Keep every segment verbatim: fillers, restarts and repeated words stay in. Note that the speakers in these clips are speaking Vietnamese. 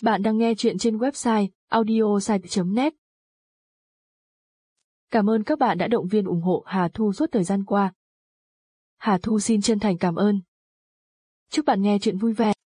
Bạn đang nghe chuyện trên website audiosite chấm net. Cảm ơn các bạn đã động viên ủng hộ Hà Thu suốt thời gian qua. Hà Thu xin chân thành cảm ơn. Chúc bạn nghe chuyện vui vẻ.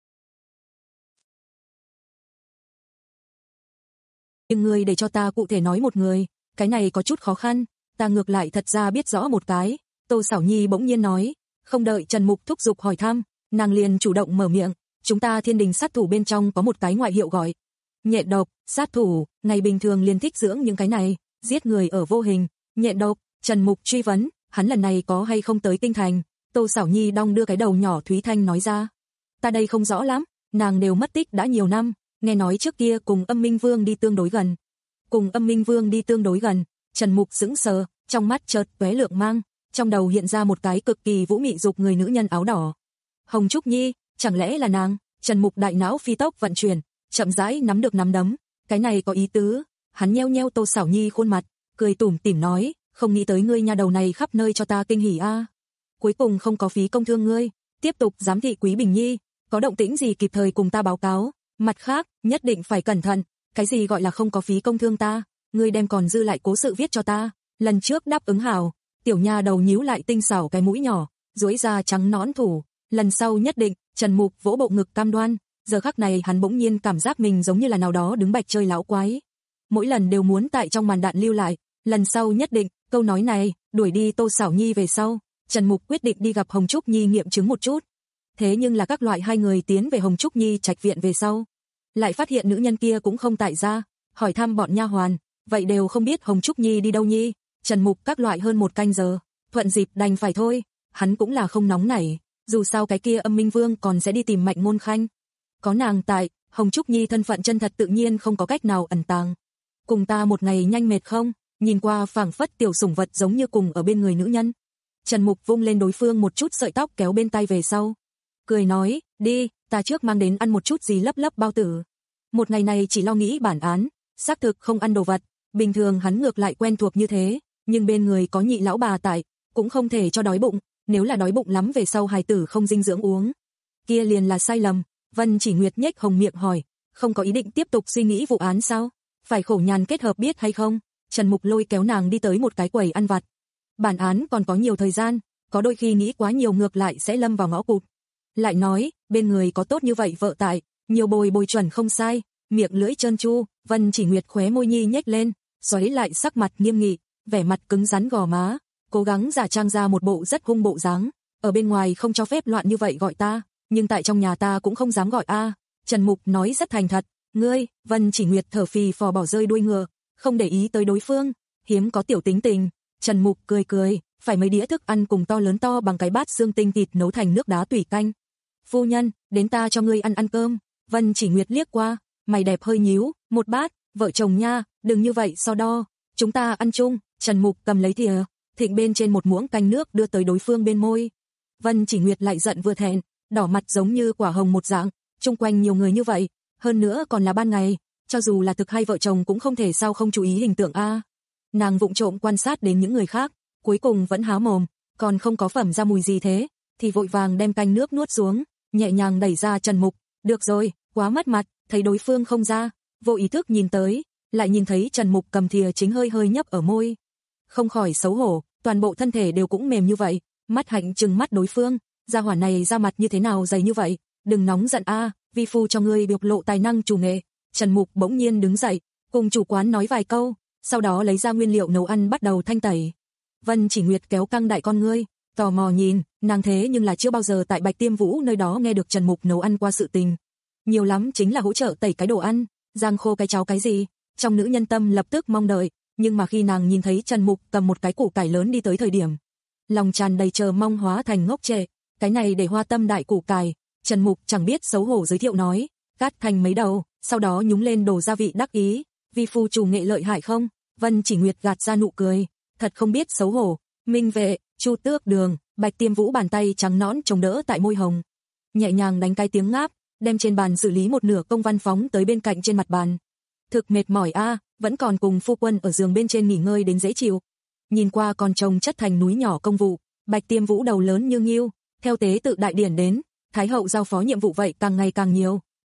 Nhưng người để cho ta cụ thể nói một người, cái này có chút khó khăn, ta ngược lại thật ra biết rõ một cái. Tô Sảo Nhi bỗng nhiên nói, không đợi Trần Mục thúc giục hỏi thăm, nàng liền chủ động mở miệng, chúng ta Thiên Đình sát thủ bên trong có một cái ngoại hiệu gọi nhện độc, sát thủ, ngày bình thường liền thích dưỡng những cái này, giết người ở vô hình, nhện độc. Trần Mục truy vấn, hắn lần này có hay không tới kinh thành? Tô Sảo Nhi đong đưa cái đầu nhỏ Thúy Thanh nói ra, ta đây không rõ lắm, nàng đều mất tích đã nhiều năm, nghe nói trước kia cùng Âm Minh Vương đi tương đối gần. Cùng Âm Minh Vương đi tương đối gần, Trần Mục sững sờ, trong mắt chợt tóe lượng mang, trong đầu hiện ra một cái cực kỳ vũ mị dục người nữ nhân áo đỏ. Hồng Trúc Nhi, chẳng lẽ là nàng? Trần Mục đại não phi tốc vận chuyển, chậm rãi nắm được nắm đấm, cái này có ý tứ. Hắn nheo nheo Tô Sảo Nhi khuôn mặt, cười tủm tỉm nói, không nghĩ tới ngươi nha đầu này khắp nơi cho ta kinh hỉ a. À. Cuối cùng không có phí công thương ngươi, tiếp tục giám thị Quý Bình Nhi, có động tĩnh gì kịp thời cùng ta báo cáo, mặt khác, nhất định phải cẩn thận, cái gì gọi là không có phí công thương ta, ngươi đem còn dư lại cố sự viết cho ta, lần trước đáp ứng hảo. Tiểu nha đầu nhíu lại tinh xảo cái mũi nhỏ, duỗi ra trắng nõn thủ, lần sau nhất định. Trần Mục vỗ bộ ngực cam đoan, giờ khắc này hắn bỗng nhiên cảm giác mình giống như là nào đó đứng bạch chơi lão quái. Mỗi lần đều muốn tại trong màn đạn lưu lại, lần sau nhất định. Câu nói này, đuổi đi Tô Sảo Nhi về sau, Trần Mục quyết định đi gặp Hồng Trúc Nhi nghiệm chứng một chút. Thế nhưng là các loại hai người tiến về Hồng Trúc Nhi trạch viện về sau, lại phát hiện nữ nhân kia cũng không tại gia, hỏi thăm bọn nha hoàn, vậy đều không biết Hồng Trúc Nhi đi đâu nhi. Trần Mục các loại hơn một canh giờ, thuận dịp đành phải thôi, hắn cũng là không nóng nảy. Dù sao cái kia Âm Minh Vương còn sẽ đi tìm Mạnh Ngôn Khanh. Có nàng tại, Hồng Trúc Nhi thân phận chân thật tự nhiên không có cách nào ẩn tàng. Cùng ta một ngày nhanh mệt không? Nhìn qua phảng phất tiểu sủng vật giống như cùng ở bên người nữ nhân. Trần Mục vung lên đối phương một chút sợi tóc kéo bên tay về sau. Cười nói, đi, ta trước mang đến ăn một chút gì lấp lấp bao tử. Một ngày này chỉ lo nghĩ bản án, xác thực không ăn đồ vật. Bình thường hắn ngược lại quen thuộc như thế, nhưng bên người có nhị lão bà tại, cũng không thể cho đói bụng. Nếu là đói bụng lắm về sau hài tử không dinh dưỡng uống, kia liền là sai lầm. Vân Chỉ Nguyệt nhếch hồng miệng hỏi, không có ý định tiếp tục suy nghĩ vụ án sao? Phải khổ nhàn kết hợp biết hay không? Trần Mục lôi kéo nàng đi tới một cái quầy ăn vặt. Bản án còn có nhiều thời gian, có đôi khi nghĩ quá nhiều ngược lại sẽ lâm vào ngõ cụt. Lại nói, bên người có tốt như vậy vợ tại, nhiều bồi bồi chuẩn không sai. Miệng lưỡi trơn tru, Vân Chỉ Nguyệt khóe môi nhi nhếch lên, xoáy lại sắc mặt nghiêm nghị, vẻ mặt cứng rắn gò má. Cố gắng giả trang ra một bộ rất hung bộ dáng, ở bên ngoài không cho phép loạn như vậy gọi ta, nhưng tại trong nhà ta cũng không dám gọi a. À. Trần Mục nói rất thành thật, ngươi. Vân Chỉ Nguyệt thở phì phò bỏ rơi đuôi ngựa, không để ý tới đối phương, hiếm có tiểu tính tình. Trần Mục cười cười, phải mấy đĩa thức ăn cùng to lớn to bằng cái bát xương tinh thịt nấu thành nước đá tủy canh. Phu nhân, đến ta cho ngươi ăn ăn cơm. Vân Chỉ Nguyệt liếc qua, mày đẹp hơi nhíu, một bát, vợ chồng nha, đừng như vậy so đo, chúng ta ăn chung. Trần Mục cầm lấy thìa, thịnh bên trên một muỗng canh nước đưa tới đối phương bên môi. Vân Chỉ Nguyệt lại giận vừa thẹn, đỏ mặt giống như quả hồng một dạng, chung quanh nhiều người như vậy, hơn nữa còn là ban ngày, cho dù là thực hai vợ chồng cũng không thể sao không chú ý hình tượng a. Nàng vụng trộm quan sát đến những người khác, cuối cùng vẫn há mồm, còn không có phẩm ra mùi gì thế, thì vội vàng đem canh nước nuốt xuống, nhẹ nhàng đẩy ra Trần Mục, được rồi, quá mất mặt. Thấy đối phương không ra, vô ý thức nhìn tới, lại nhìn thấy Trần Mục cầm thìa chính hơi hơi nhấp ở môi. Không khỏi xấu hổ, toàn bộ thân thể đều cũng mềm như vậy, mắt hạnh trừng mắt đối phương, gia hỏa này ra mặt như thế nào dày như vậy, đừng nóng giận a, à, vi phu cho ngươi biểu lộ tài năng chủ nghệ. Trần Mục bỗng nhiên đứng dậy, cùng chủ quán nói vài câu, sau đó lấy ra nguyên liệu nấu ăn bắt đầu thanh tẩy. Vân Chỉ Nguyệt kéo căng đại con ngươi, tò mò nhìn, nàng thế nhưng là chưa bao giờ tại Bạch Tiêm Vũ nơi đó nghe được Trần Mục nấu ăn qua sự tình. Nhiều lắm chính là hỗ trợ tẩy cái đồ ăn, rang khô cái cháo cái gì, trong nữ nhân tâm lập tức mong đợi. Nhưng mà khi nàng nhìn thấy Trần Mục cầm một cái củ cải lớn đi tới thời điểm, lòng tràn đầy chờ mong hóa thành ngốc trệ, cái này để hoa tâm đại củ cải. Trần Mục chẳng biết xấu hổ giới thiệu nói, cắt thành mấy đầu, sau đó nhúng lên đồ gia vị đắc ý, vi phu chủ nghệ lợi hại không? Vân Chỉ Nguyệt gạt ra nụ cười, thật không biết xấu hổ. Minh Vệ, Chu Tước Đường, Bạch Tiêm Vũ bàn tay trắng nõn chống đỡ tại môi hồng, nhẹ nhàng đánh cái tiếng ngáp, đem trên bàn xử lý một nửa công văn phóng tới bên cạnh trên mặt bàn. Thực mệt mỏi a, à, vẫn còn cùng phu quân ở giường bên trên nghỉ ngơi đến dễ chịu. Nhìn qua còn chồng chất thành núi nhỏ công vụ, Bạch Tiêm Vũ đầu lớn như ngưu, theo tế tự đại điển đến, Thái hậu giao phó nhiệm vụ vậy càng ngày càng nhiều,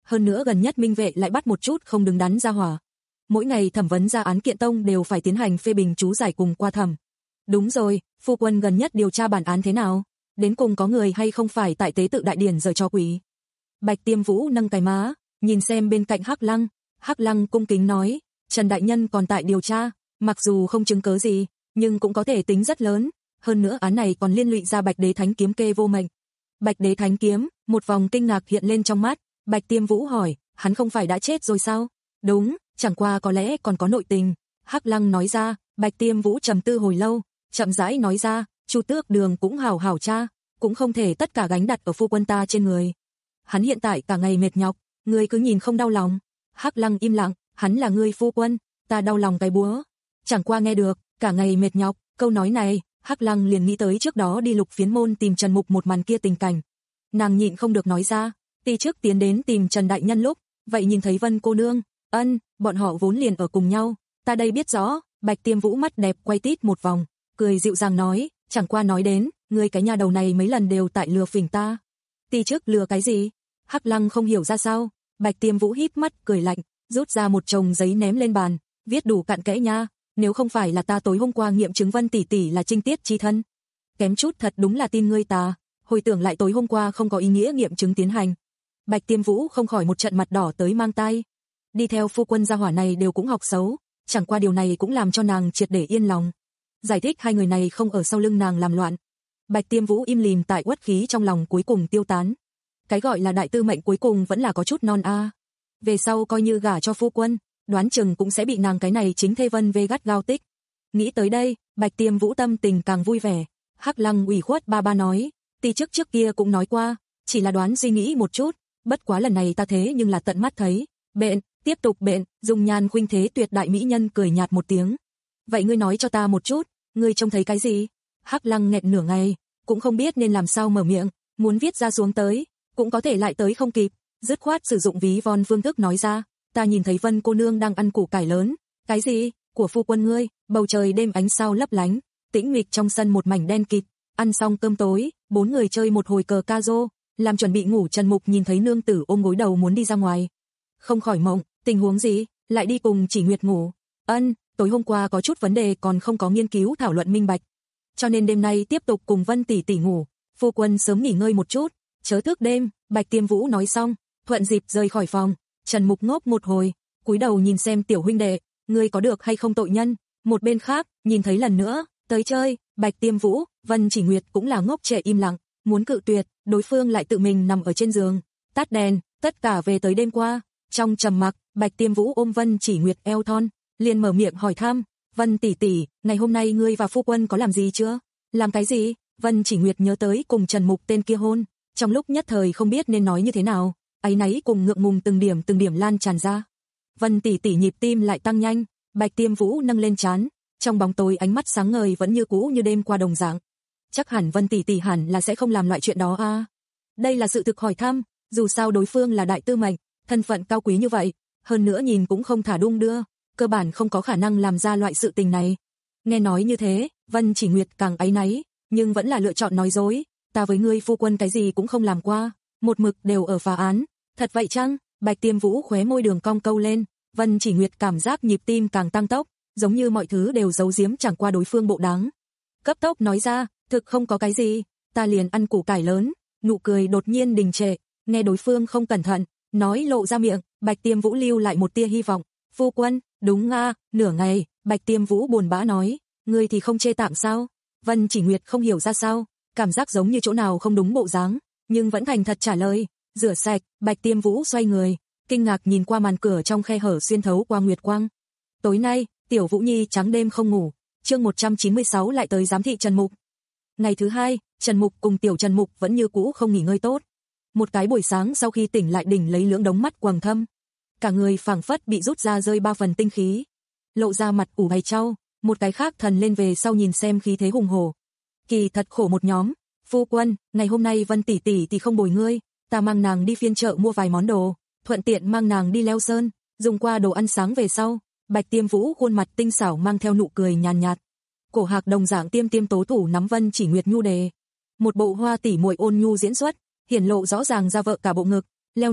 hơn nữa gần nhất Minh vệ lại bắt một chút không đứng đắn ra hỏa. Mỗi ngày thẩm vấn ra án kiện tông đều phải tiến hành phê bình chú giải cùng qua thẩm. Đúng rồi, phu quân gần nhất điều tra bản án thế nào? Đến cùng có người hay không phải tại tế tự đại điển giở cho quỷ? Bạch Tiêm Vũ nâng cái má, nhìn xem bên cạnh Hắc Lăng, Hắc Lăng cung kính nói, Trần đại nhân còn tại điều tra, mặc dù không chứng cớ gì, nhưng cũng có thể tính rất lớn, hơn nữa án này còn liên lụy ra Bạch Đế Thánh kiếm kê vô mệnh. Bạch Đế Thánh kiếm, một vòng kinh ngạc hiện lên trong mắt, Bạch Tiêm Vũ hỏi, hắn không phải đã chết rồi sao? Đúng, chẳng qua có lẽ còn có nội tình. Hắc Lăng nói ra. Bạch Tiêm Vũ trầm tư hồi lâu, chậm rãi nói ra, Chu Tước Đường cũng hảo hảo cha, cũng không thể tất cả gánh đặt ở phu quân ta trên người. Hắn hiện tại cả ngày mệt nhọc, ngươi cứ nhìn không đau lòng. Hắc Lăng im lặng, hắn là ngươi phu quân, ta đau lòng cái búa. Chẳng qua nghe được, cả ngày mệt nhọc, câu nói này, Hắc Lăng liền nghĩ tới trước đó đi Lục Phiến môn tìm Trần Mục một màn kia tình cảnh. Nàng nhịn không được nói ra, ti trước tiến đến tìm Trần đại nhân lúc, vậy nhìn thấy Vân cô nương, ân, bọn họ vốn liền ở cùng nhau, ta đây biết rõ. Bạch Tiêm Vũ mắt đẹp quay tít một vòng, cười dịu dàng nói, chẳng qua nói đến, ngươi cái nhà đầu này mấy lần đều tại lừa phỉnh ta. Ti trước lừa cái gì? Hắc Lăng không hiểu ra sao, Bạch Tiêm Vũ híp mắt cười lạnh, rút ra một chồng giấy ném lên bàn, viết đủ cặn kẽ nha, nếu không phải là ta tối hôm qua nghiệm chứng Vân tỷ tỷ là trinh tiết chi thân. Kém chút thật đúng là tin ngươi ta, hồi tưởng lại tối hôm qua không có ý nghĩa nghiệm chứng tiến hành. Bạch Tiêm Vũ không khỏi một trận mặt đỏ tới mang tai. Đi theo phu quân gia hỏa này đều cũng học xấu. Chẳng qua điều này cũng làm cho nàng triệt để yên lòng. Giải thích hai người này không ở sau lưng nàng làm loạn. Bạch Tiêm Vũ im lìm tại uất khí trong lòng cuối cùng tiêu tán. Cái gọi là đại tư mệnh cuối cùng vẫn là có chút non a. À. Về sau coi như gả cho phu quân, đoán chừng cũng sẽ bị nàng cái này chính thê Vân vê gắt gao tích. Nghĩ tới đây, Bạch Tiêm Vũ tâm tình càng vui vẻ. Hắc Lăng ủy khuất ba ba nói, ti trước trước kia cũng nói qua, chỉ là đoán suy nghĩ một chút, bất quá lần này ta thế nhưng là tận mắt thấy. Bện, tiếp tục bện, dùng nhan khuynh thế tuyệt đại mỹ nhân cười nhạt một tiếng. Vậy ngươi nói cho ta một chút, ngươi trông thấy cái gì? Hắc Lăng nghẹn nửa ngày, cũng không biết nên làm sao mở miệng, muốn viết ra xuống tới, cũng có thể lại tới không kịp, dứt khoát sử dụng ví von phương thức nói ra, ta nhìn thấy Vân cô nương đang ăn củ cải lớn. Cái gì? Của phu quân ngươi? Bầu trời đêm ánh sao lấp lánh, tĩnh mịch trong sân một mảnh đen kịt, ăn xong cơm tối, bốn người chơi một hồi cờ ca rô, làm chuẩn bị ngủ. Trần Mục nhìn thấy nương tử ôm gối đầu muốn đi ra ngoài. Không khỏi mộng, tình huống gì, lại đi cùng Chỉ Nguyệt ngủ? Ân, tối hôm qua có chút vấn đề còn không có nghiên cứu thảo luận minh bạch. Cho nên đêm nay tiếp tục cùng Vân tỷ tỷ ngủ, phu quân sớm nghỉ ngơi một chút, chớ thức đêm. Bạch Tiêm Vũ nói xong, thuận dịp rời khỏi phòng. Trần Mục ngốc một hồi, cúi đầu nhìn xem tiểu huynh đệ, ngươi có được hay không tội nhân? Một bên khác, nhìn thấy lần nữa, tới chơi, Bạch Tiêm Vũ, Vân Chỉ Nguyệt cũng là ngốc trệ im lặng, muốn cự tuyệt, đối phương lại tự mình nằm ở trên giường, tắt đèn, tất cả về tới đêm qua. Trong trầm mặc, Bạch Tiêm Vũ ôm Vân Chỉ Nguyệt eo thon, liền mở miệng hỏi thăm, Vân tỷ tỷ, ngày hôm nay ngươi và phu quân có làm gì chưa? Làm cái gì? Vân Chỉ Nguyệt nhớ tới cùng Trần Mục tên kia hôn, trong lúc nhất thời không biết nên nói như thế nào, áy náy cùng ngượng ngùng từng điểm từng điểm lan tràn ra. Vân tỷ tỷ nhịp tim lại tăng nhanh, Bạch Tiêm Vũ nâng lên trán, trong bóng tối ánh mắt sáng ngời vẫn như cũ như đêm qua đồng dạng. Chắc hẳn Vân tỷ tỷ hẳn là sẽ không làm loại chuyện đó a. À? Đây là sự thực hỏi thăm, dù sao đối phương là đại tư mệnh, thân phận cao quý như vậy, hơn nữa nhìn cũng không thả đung đưa, cơ bản không có khả năng làm ra loại sự tình này. Nghe nói như thế, Vân Chỉ Nguyệt càng áy náy, nhưng vẫn là lựa chọn nói dối, ta với ngươi phu quân cái gì cũng không làm qua, một mực đều ở phá án. Thật vậy chăng? Bạch Tiêm Vũ khóe môi đường cong câu lên, Vân Chỉ Nguyệt cảm giác nhịp tim càng tăng tốc, giống như mọi thứ đều giấu giếm chẳng qua đối phương bộ đáng. Cấp tốc nói ra, thực không có cái gì, ta liền ăn củ cải lớn. Nụ cười đột nhiên đình trệ, nghe đối phương không cẩn thận, nói lộ ra miệng, Bạch Tiêm Vũ lưu lại một tia hy vọng. Phu quân, đúng nga, nửa ngày, Bạch Tiêm Vũ buồn bã nói, ngươi thì không chê tạm sao? Vân Chỉ Nguyệt không hiểu ra sao, cảm giác giống như chỗ nào không đúng bộ dáng, nhưng vẫn thành thật trả lời. Rửa sạch, Bạch Tiêm Vũ xoay người, kinh ngạc nhìn qua màn cửa trong khe hở xuyên thấu qua nguyệt quang. Tối nay, Tiểu Vũ Nhi trắng đêm không ngủ. Chương một trăm chín mươi sáu lại tới giám thị Trần Mục. Ngày thứ hai, Trần Mục cùng Tiểu Trần Mục vẫn như cũ không nghỉ ngơi tốt. Một cái buổi sáng sau khi tỉnh lại đỉnh lấy lưỡng đống mắt quầng thâm, cả người phảng phất bị rút ra rơi ba phần tinh khí, lộ ra mặt ủ hay trao. Một cái khác thần lên về sau nhìn xem khí thế hùng hổ. Kỳ thật khổ một nhóm. Phu quân, ngày hôm nay Vân tỷ tỷ thì không bồi ngươi, ta mang nàng đi phiên chợ mua vài món đồ, thuận tiện mang nàng đi leo sơn, dùng qua đồ ăn sáng về sau. Bạch Tiêm Vũ khuôn mặt tinh xảo mang theo nụ cười nhàn nhạt. Cổ Hạc đồng dạng tiêm tiêm tố thủ nắm Vân Chỉ Nguyệt nhu đề. Một bộ hoa tỉ muội ôn nhu diễn xuất, hiển lộ rõ ràng ra vợ cả bộ ngực, leo núi,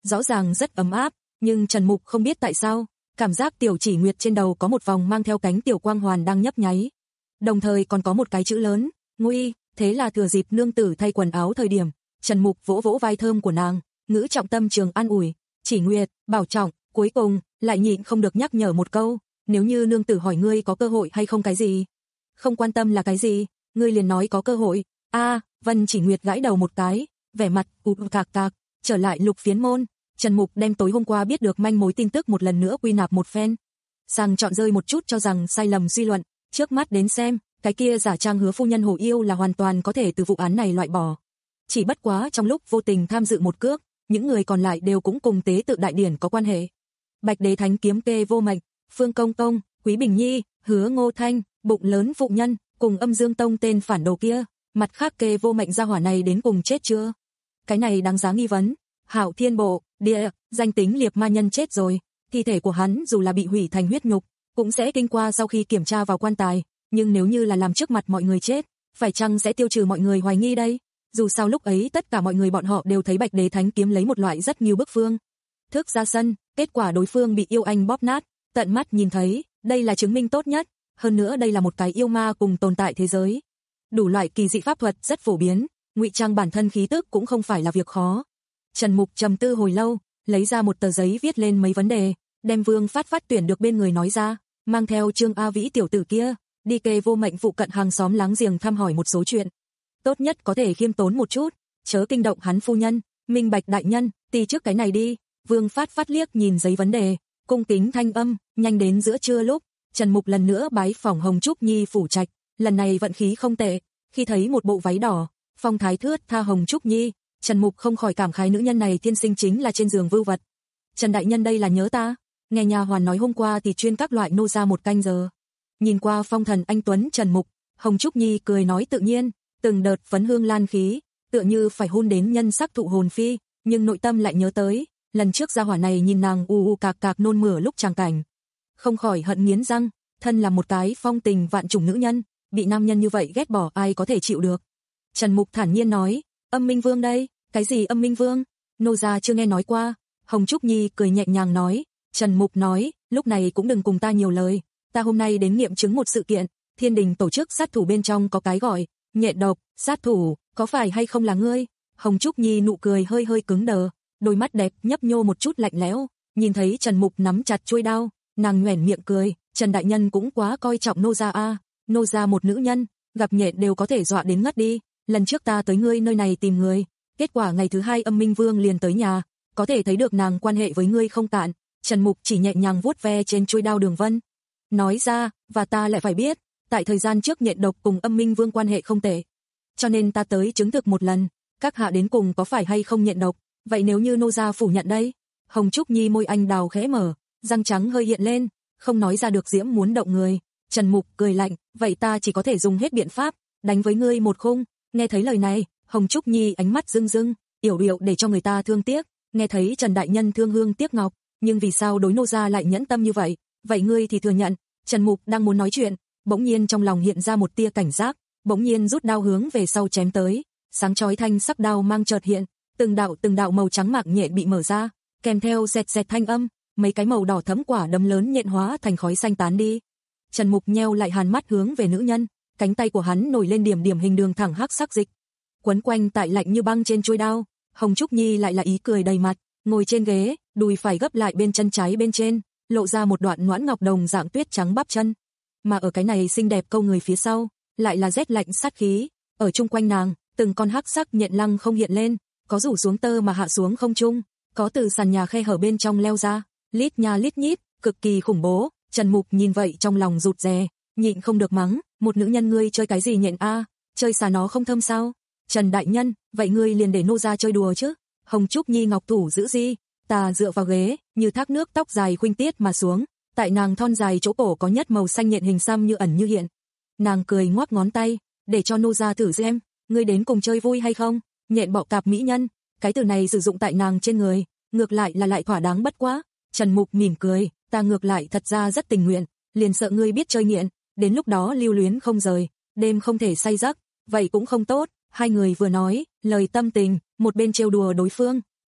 rõ ràng rất ấm áp, nhưng Trần Mục không biết tại sao, cảm giác Tiểu Chỉ Nguyệt trên đầu có một vòng mang theo cánh tiểu quang hoàn đang nhấp nháy. Đồng thời còn có một cái chữ lớn, Nguy, thế là thừa dịp nương tử thay quần áo thời điểm, Trần Mục vỗ vỗ vai thơm của nàng, ngữ trọng tâm trường an ủi, Chỉ Nguyệt, bảo trọng, cuối cùng, lại nhịn không được nhắc nhở một câu, nếu như nương tử hỏi ngươi có cơ hội hay không cái gì. Không quan tâm là cái gì, ngươi liền nói có cơ hội. A, Vân Chỉ Nguyệt gãi đầu một cái, vẻ mặt ù cạc cạc, trở lại Lục Phiến môn, Trần Mục đem tối hôm qua biết được manh mối tin tức một lần nữa quy nạp một phen. Sang chọn rơi một chút cho rằng sai lầm suy luận, trước mắt đến xem, cái kia giả trang Hứa phu nhân Hồ Yêu là hoàn toàn có thể từ vụ án này loại bỏ. Chỉ bất quá trong lúc vô tình tham dự một cước, những người còn lại đều cũng cùng tế tự đại điển có quan hệ. Bạch Đế Thánh kiếm kê vô mệnh, Phương Công Công, Quý Bình Nhi, Hứa Ngô Thanh, bụng lớn phụ nhân, cùng Âm Dương Tông tên phản đồ kia, mặt khác kê vô mệnh gia hỏa này đến cùng chết chưa? Cái này đáng giá nghi vấn. Hạo Thiên Bộ, địa, danh tính liệp ma nhân chết rồi, thi thể của hắn dù là bị hủy thành huyết nhục, cũng sẽ kinh qua sau khi kiểm tra vào quan tài, nhưng nếu như là làm trước mặt mọi người chết, phải chăng sẽ tiêu trừ mọi người hoài nghi đây? Dù sao lúc ấy tất cả mọi người bọn họ đều thấy Bạch Đế Thánh kiếm lấy một loại rất nhiều bức phương thức ra sân, kết quả đối phương bị yêu anh bóp nát, tận mắt nhìn thấy, đây là chứng minh tốt nhất, hơn nữa đây là một cái yêu ma cùng tồn tại thế giới. Đủ loại kỳ dị pháp thuật rất phổ biến, ngụy trang bản thân khí tức cũng không phải là việc khó. Trần Mục trầm tư hồi lâu, lấy ra một tờ giấy viết lên mấy vấn đề, đem Vương Phát Phát tuyển được bên người nói ra, mang theo Trương A Vĩ tiểu tử kia, đi kê vô mệnh phụ cận hàng xóm láng giềng thăm hỏi một số chuyện. Tốt nhất có thể khiêm tốn một chút, chớ kinh động hắn phu nhân, Minh Bạch đại nhân, ti trước cái này đi. Vương Phát Phát liếc nhìn giấy vấn đề, cung kính thanh âm, nhanh đến giữa trưa lúc, Trần Mục lần nữa bái phỏng Hồng Trúc Nhi phủ trạch, lần này vận khí không tệ, khi thấy một bộ váy đỏ, phong thái thướt tha Hồng Trúc Nhi, Trần Mục không khỏi cảm khái nữ nhân này thiên sinh chính là trên giường vưu vật. Trần đại nhân đây là nhớ ta, nghe nhà hoàn nói hôm qua thì chuyên các loại nô ra một canh giờ. Nhìn qua phong thần anh tuấn Trần Mục, Hồng Trúc Nhi cười nói tự nhiên, từng đợt phấn hương lan khí, tựa như phải hôn đến nhân sắc thụ hồn phi, nhưng nội tâm lại nhớ tới, lần trước gia hỏa này nhìn nàng u u cạc cạc nôn mửa lúc tràng cảnh, không khỏi hận nghiến răng, thân là một cái phong tình vạn trùng nữ nhân, bị nam nhân như vậy ghét bỏ ai có thể chịu được. Trần Mục thản nhiên nói, Âm Minh Vương đây, cái gì Âm Minh Vương? Nô gia chưa nghe nói qua. Hồng Trúc Nhi cười nhẹ nhàng nói, Trần Mục nói, lúc này cũng đừng cùng ta nhiều lời, ta hôm nay đến nghiệm chứng một sự kiện, Thiên Đình tổ chức sát thủ bên trong có cái gọi nhện độc, sát thủ, có phải hay không là ngươi? Hồng Trúc Nhi nụ cười hơi hơi cứng đờ, đôi mắt đẹp nhấp nhô một chút lạnh lẽo, nhìn thấy Trần Mục nắm chặt chuôi đao, nàng nhoẻn miệng cười, Trần đại nhân cũng quá coi trọng nô gia a, nô gia một nữ nhân, gặp nhện đều có thể dọa đến ngất đi, lần trước ta tới ngươi nơi này tìm người, kết quả ngày thứ hai Âm Minh Vương liền tới nhà, có thể thấy được nàng quan hệ với ngươi không cạn. Trần Mục chỉ nhẹ nhàng vuốt ve trên chuôi đao đường vân, nói ra, và ta lại phải biết, tại thời gian trước nhện độc cùng Âm Minh Vương quan hệ không tệ, cho nên ta tới chứng thực một lần, các hạ đến cùng có phải hay không nhện độc, vậy nếu như nô gia phủ nhận đây? Hồng Trúc Nhi môi anh đào khẽ mở, răng trắng hơi hiện lên, không nói ra được diễm muốn động người. Trần Mục cười lạnh, vậy ta chỉ có thể dùng hết biện pháp, đánh với ngươi một khung. Nghe thấy lời này, Hồng Trúc Nhi ánh mắt rưng rưng, yểu điệu để cho người ta thương tiếc, nghe thấy Trần đại nhân thương hương tiếc ngọc, nhưng vì sao đối nô gia lại nhẫn tâm như vậy? Vậy ngươi thì thừa nhận. Trần Mục đang muốn nói chuyện, bỗng nhiên trong lòng hiện ra một tia cảnh giác, bỗng nhiên rút đao hướng về sau chém tới, sáng chói thanh sắc đao mang chợt hiện, từng đạo từng đạo màu trắng mạc nhện bị mở ra, kèm theo sẹt sẹt thanh âm, mấy cái màu đỏ thẫm quả đấm lớn nhện hóa thành khói xanh tán đi. Trần Mục nheo lại hàn mắt hướng về nữ nhân, cánh tay của hắn nổi lên điểm điểm hình đường thẳng hắc sắc dịch, quấn quanh tại lạnh như băng trên chuôi đao. Hồng Trúc Nhi lại là ý cười đầy mặt, ngồi trên ghế, đùi phải gấp lại bên chân trái bên trên, lộ ra một đoạn ngoãn ngọc đồng dạng tuyết trắng bắp chân. Mà ở cái này xinh đẹp câu người phía sau, lại là rét lạnh sát khí, ở chung quanh nàng, từng con hắc sắc nhện lăng không hiện lên, có rủ xuống tơ mà hạ xuống không trung, có từ sàn nhà khe hở bên trong leo ra, lít nha lít nhít, cực kỳ khủng bố. Trần Mục nhìn vậy trong lòng rụt rè, nhịn không được mắng, một nữ nhân ngươi chơi cái gì nhện a, chơi xà nó không thâm sao? Trần đại nhân, vậy ngươi liền để nô gia chơi đùa chứ? Hồng Trúc Nhi ngọc thủ giữ gì? Ta dựa vào ghế, như thác nước tóc dài khuynh tiết mà xuống, tại nàng thon dài chỗ cổ có nhất màu xanh nhện hình xăm như ẩn như hiện. Nàng cười ngoắc ngón tay, để cho nô gia thử xem, ngươi đến cùng chơi vui hay không? Nhện bọ cạp mỹ nhân, cái từ này sử dụng tại nàng trên người, ngược lại là lại thỏa đáng bất quá. Trần Mục mỉm cười, ta ngược lại thật ra rất tình nguyện, liền sợ ngươi biết chơi nghiện, đến lúc đó lưu luyến không rời, đêm không thể say giấc, vậy cũng không tốt. Hai người vừa nói, lời tâm tình, một bên trêu đùa đối phương,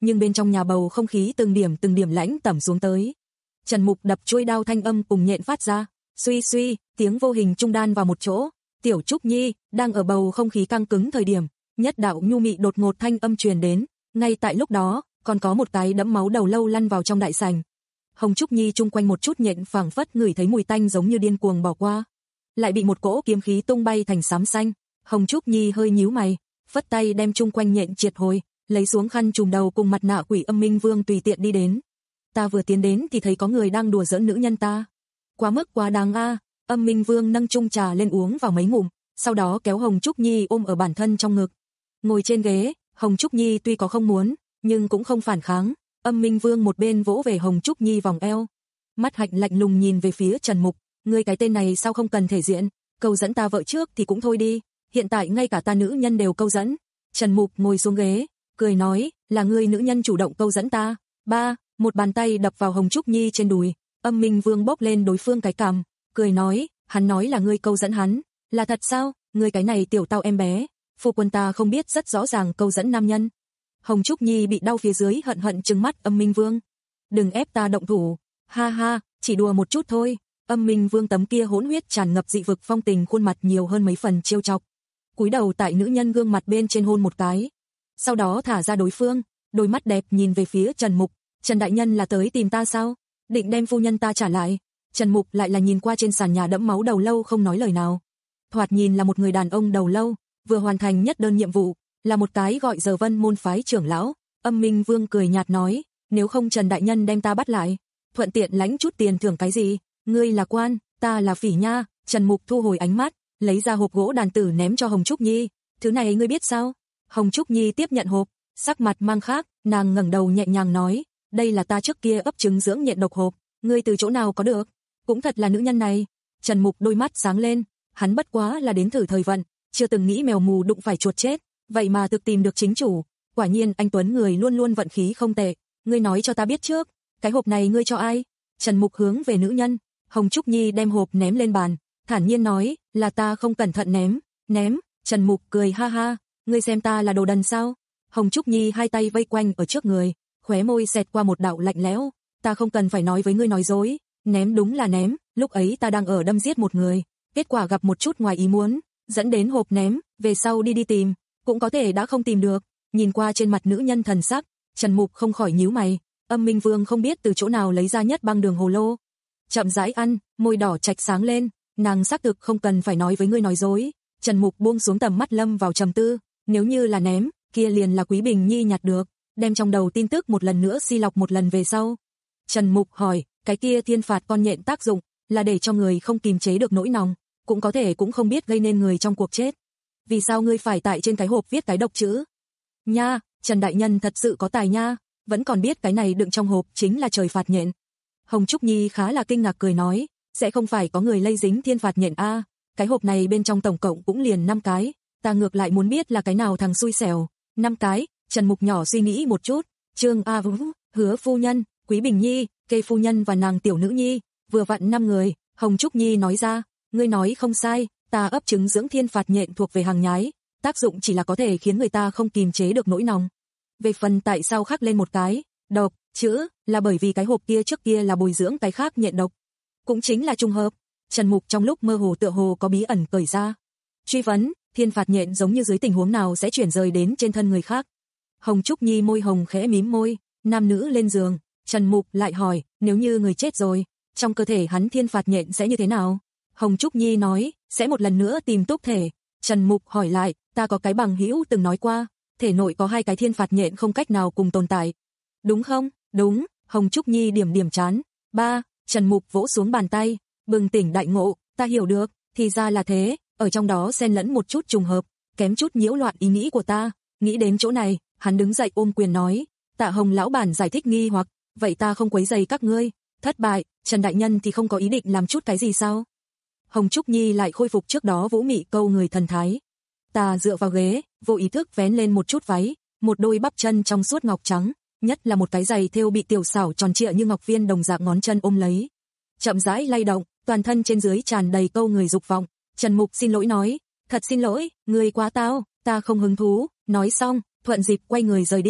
nhưng bên trong nhà bầu không khí từng điểm từng điểm lãnh tẩm xuống tới. Trần Mục đập chuôi đao thanh âm cùng nhện phát ra, suy suy, tiếng vô hình trung đan vào một chỗ. Tiểu Trúc Nhi đang ở bầu không khí căng cứng thời điểm, nhất đạo nhu mị đột ngột thanh âm truyền đến, ngay tại lúc đó, còn có một cái đẫm máu đầu lâu lăn vào trong đại sảnh. Hồng Trúc Nhi chung quanh một chút nhện phảng phất ngửi thấy mùi tanh giống như điên cuồng bỏ qua, lại bị một cỗ kiếm khí tung bay thành xám xanh. Hồng Trúc Nhi hơi nhíu mày, phất tay đem chung quanh nhện triệt hồi, lấy xuống khăn trùm đầu cùng mặt nạ quỷ Âm Minh Vương tùy tiện đi đến. Ta vừa tiến đến thì thấy có người đang đùa giỡn nữ nhân ta. Quá mức quá đáng a. Âm Minh Vương nâng chung trà lên uống vào mấy ngụm, sau đó kéo Hồng Trúc Nhi ôm ở bản thân trong ngực. Ngồi trên ghế, Hồng Trúc Nhi tuy có không muốn, nhưng cũng không phản kháng. Âm Minh Vương một bên vỗ về Hồng Trúc Nhi vòng eo, mắt hạnh lạnh lùng nhìn về phía Trần Mục, ngươi cái tên này sao không cần thể diện, câu dẫn ta vợ trước thì cũng thôi đi, hiện tại ngay cả ta nữ nhân đều câu dẫn. Trần Mục ngồi xuống ghế, cười nói, là ngươi nữ nhân chủ động câu dẫn ta. Ba, một bàn tay đập vào Hồng Trúc Nhi trên đùi, Âm Minh Vương bốc lên đối phương cái cằm, cười nói, hắn nói là ngươi câu dẫn hắn, là thật sao, ngươi cái này tiểu tao em bé, phu quân ta không biết rất rõ ràng câu dẫn nam nhân. Hồng Trúc Nhi bị đau phía dưới hận hận trừng mắt Âm Minh Vương, đừng ép ta động thủ, ha ha, chỉ đùa một chút thôi. Âm Minh Vương tấm kia hỗn huyết tràn ngập dị vực phong tình khuôn mặt nhiều hơn mấy phần trêu chọc, cúi đầu tại nữ nhân gương mặt bên trên hôn một cái, sau đó thả ra đối phương, đôi mắt đẹp nhìn về phía Trần Mục, Trần đại nhân là tới tìm ta sao, định đem phu nhân ta trả lại. Trần Mục lại là nhìn qua trên sàn nhà đẫm máu đầu lâu không nói lời nào, thoạt nhìn là một người đàn ông đầu lâu, vừa hoàn thành nhất đơn nhiệm vụ, là một cái gọi Giờ Vân môn phái trưởng lão. Âm Minh Vương cười nhạt nói, nếu không Trần đại nhân đem ta bắt lại, thuận tiện lãnh chút tiền thưởng cái gì, ngươi là quan, ta là phỉ nha. Trần Mục thu hồi ánh mắt, lấy ra hộp gỗ đàn tử ném cho Hồng Trúc Nhi, thứ này ngươi biết sao? Hồng Trúc Nhi tiếp nhận hộp, sắc mặt mang khác, nàng ngẩng đầu nhẹ nhàng nói, đây là ta trước kia ấp trứng dưỡng nhện độc hộp, ngươi từ chỗ nào có được? Cũng thật là nữ nhân này. Trần Mục đôi mắt sáng lên, hắn bất quá là đến thử thời vận, chưa từng nghĩ mèo mù đụng phải chuột chết, vậy mà thực tìm được chính chủ, quả nhiên anh Tuấn người luôn luôn vận khí không tệ, ngươi nói cho ta biết trước, cái hộp này ngươi cho ai? Trần Mục hướng về nữ nhân, Hồng Trúc Nhi đem hộp ném lên bàn, thản nhiên nói, là ta không cẩn thận ném, ném. Trần Mục cười ha ha, ngươi xem ta là đồ đần sao? Hồng Trúc Nhi hai tay vây quanh ở trước người, khóe môi xẹt qua một đạo lạnh lẽo, ta không cần phải nói với ngươi nói dối, ném đúng là ném, lúc ấy ta đang ở đâm giết một người, kết quả gặp một chút ngoài ý muốn, dẫn đến hộp ném, về sau đi đi tìm, cũng có thể đã không tìm được. Nhìn qua trên mặt nữ nhân thần sắc, Trần Mục không khỏi nhíu mày. Âm Minh Vương không biết từ chỗ nào lấy ra nhất băng đường hồ lô, chậm rãi ăn, môi đỏ trạch sáng lên, nàng xác thực không cần phải nói với ngươi nói dối. Trần Mục buông xuống tầm mắt lâm vào trầm tư, nếu như là ném, kia liền là Quý Bình Nhi nhặt được, đem trong đầu tin tức một lần nữa si lọc một lần về sau. Trần Mục hỏi, cái kia thiên phạt con nhện tác dụng là để cho người không kìm chế được nỗi lòng, cũng có thể cũng không biết gây nên người trong cuộc chết. Vì sao ngươi phải tại trên cái hộp viết cái độc chữ? Nha, Trần đại nhân thật sự có tài nha, vẫn còn biết cái này đựng trong hộp chính là trời phạt nhện. Hồng Trúc Nhi khá là kinh ngạc cười nói, sẽ không phải có người lây dính thiên phạt nhện a? Cái hộp này bên trong tổng cộng cũng liền năm cái, ta ngược lại muốn biết là cái nào thằng xui xẻo. Năm cái. Trần Mục nhỏ suy nghĩ một chút, Trương A Vũ, Hứa phu nhân, Quý Bình Nhi, Kê phu nhân và nàng tiểu nữ nhi, vừa vặn năm người. Hồng Trúc Nhi nói ra, ngươi nói không sai, ta ấp trứng dưỡng thiên phạt nhện thuộc về hàng nhái, tác dụng chỉ là có thể khiến người ta không kìm chế được nỗi lòng. Về phần tại sao khắc lên một cái độc chữ, là bởi vì cái hộp kia trước kia là bồi dưỡng cái khác nhện độc, cũng chính là trùng hợp. Trần Mục trong lúc mơ hồ tựa hồ có bí ẩn cởi ra. Truy vấn, thiên phạt nhện giống như dưới tình huống nào sẽ chuyển rời đến trên thân người khác? Hồng Trúc Nhi môi hồng khẽ mím môi, nam nữ lên giường, Trần Mục lại hỏi, nếu như người chết rồi, trong cơ thể hắn thiên phạt nhện sẽ như thế nào? Hồng Trúc Nhi nói, sẽ một lần nữa tìm túc thể. Trần Mục hỏi lại, ta có cái bằng hữu từng nói qua, thể nội có hai cái thiên phạt nhện không cách nào cùng tồn tại. Đúng không? Đúng. Hồng Trúc Nhi điểm điểm chán. Ba. Trần Mục vỗ xuống bàn tay, bừng tỉnh đại ngộ, ta hiểu được, thì ra là thế, ở trong đó xen lẫn một chút trùng hợp, kém chút nhiễu loạn ý nghĩ của ta. Nghĩ đến chỗ này, hắn đứng dậy ôm quyền nói, Tạ Hồng lão bản giải thích nghi hoặc, vậy ta không quấy rầy các ngươi. Thất bại, Trần đại nhân thì không có ý định làm chút cái gì sao? Hồng Trúc Nhi lại khôi phục trước đó vũ mị câu người thần thái. Ta dựa vào ghế, vô ý thức vén lên một chút váy, một đôi bắp chân trong suốt ngọc trắng, nhất là một cái giày thêu bị tiểu xảo tròn trịa như ngọc viên đồng dạng ngón chân ôm lấy. Chậm rãi lay động, toàn thân trên dưới tràn đầy câu người dục vọng. Trần Mục xin lỗi nói, thật xin lỗi, ngươi quá tao, ta không hứng thú. Nói xong, thuận dịp quay người rời đi.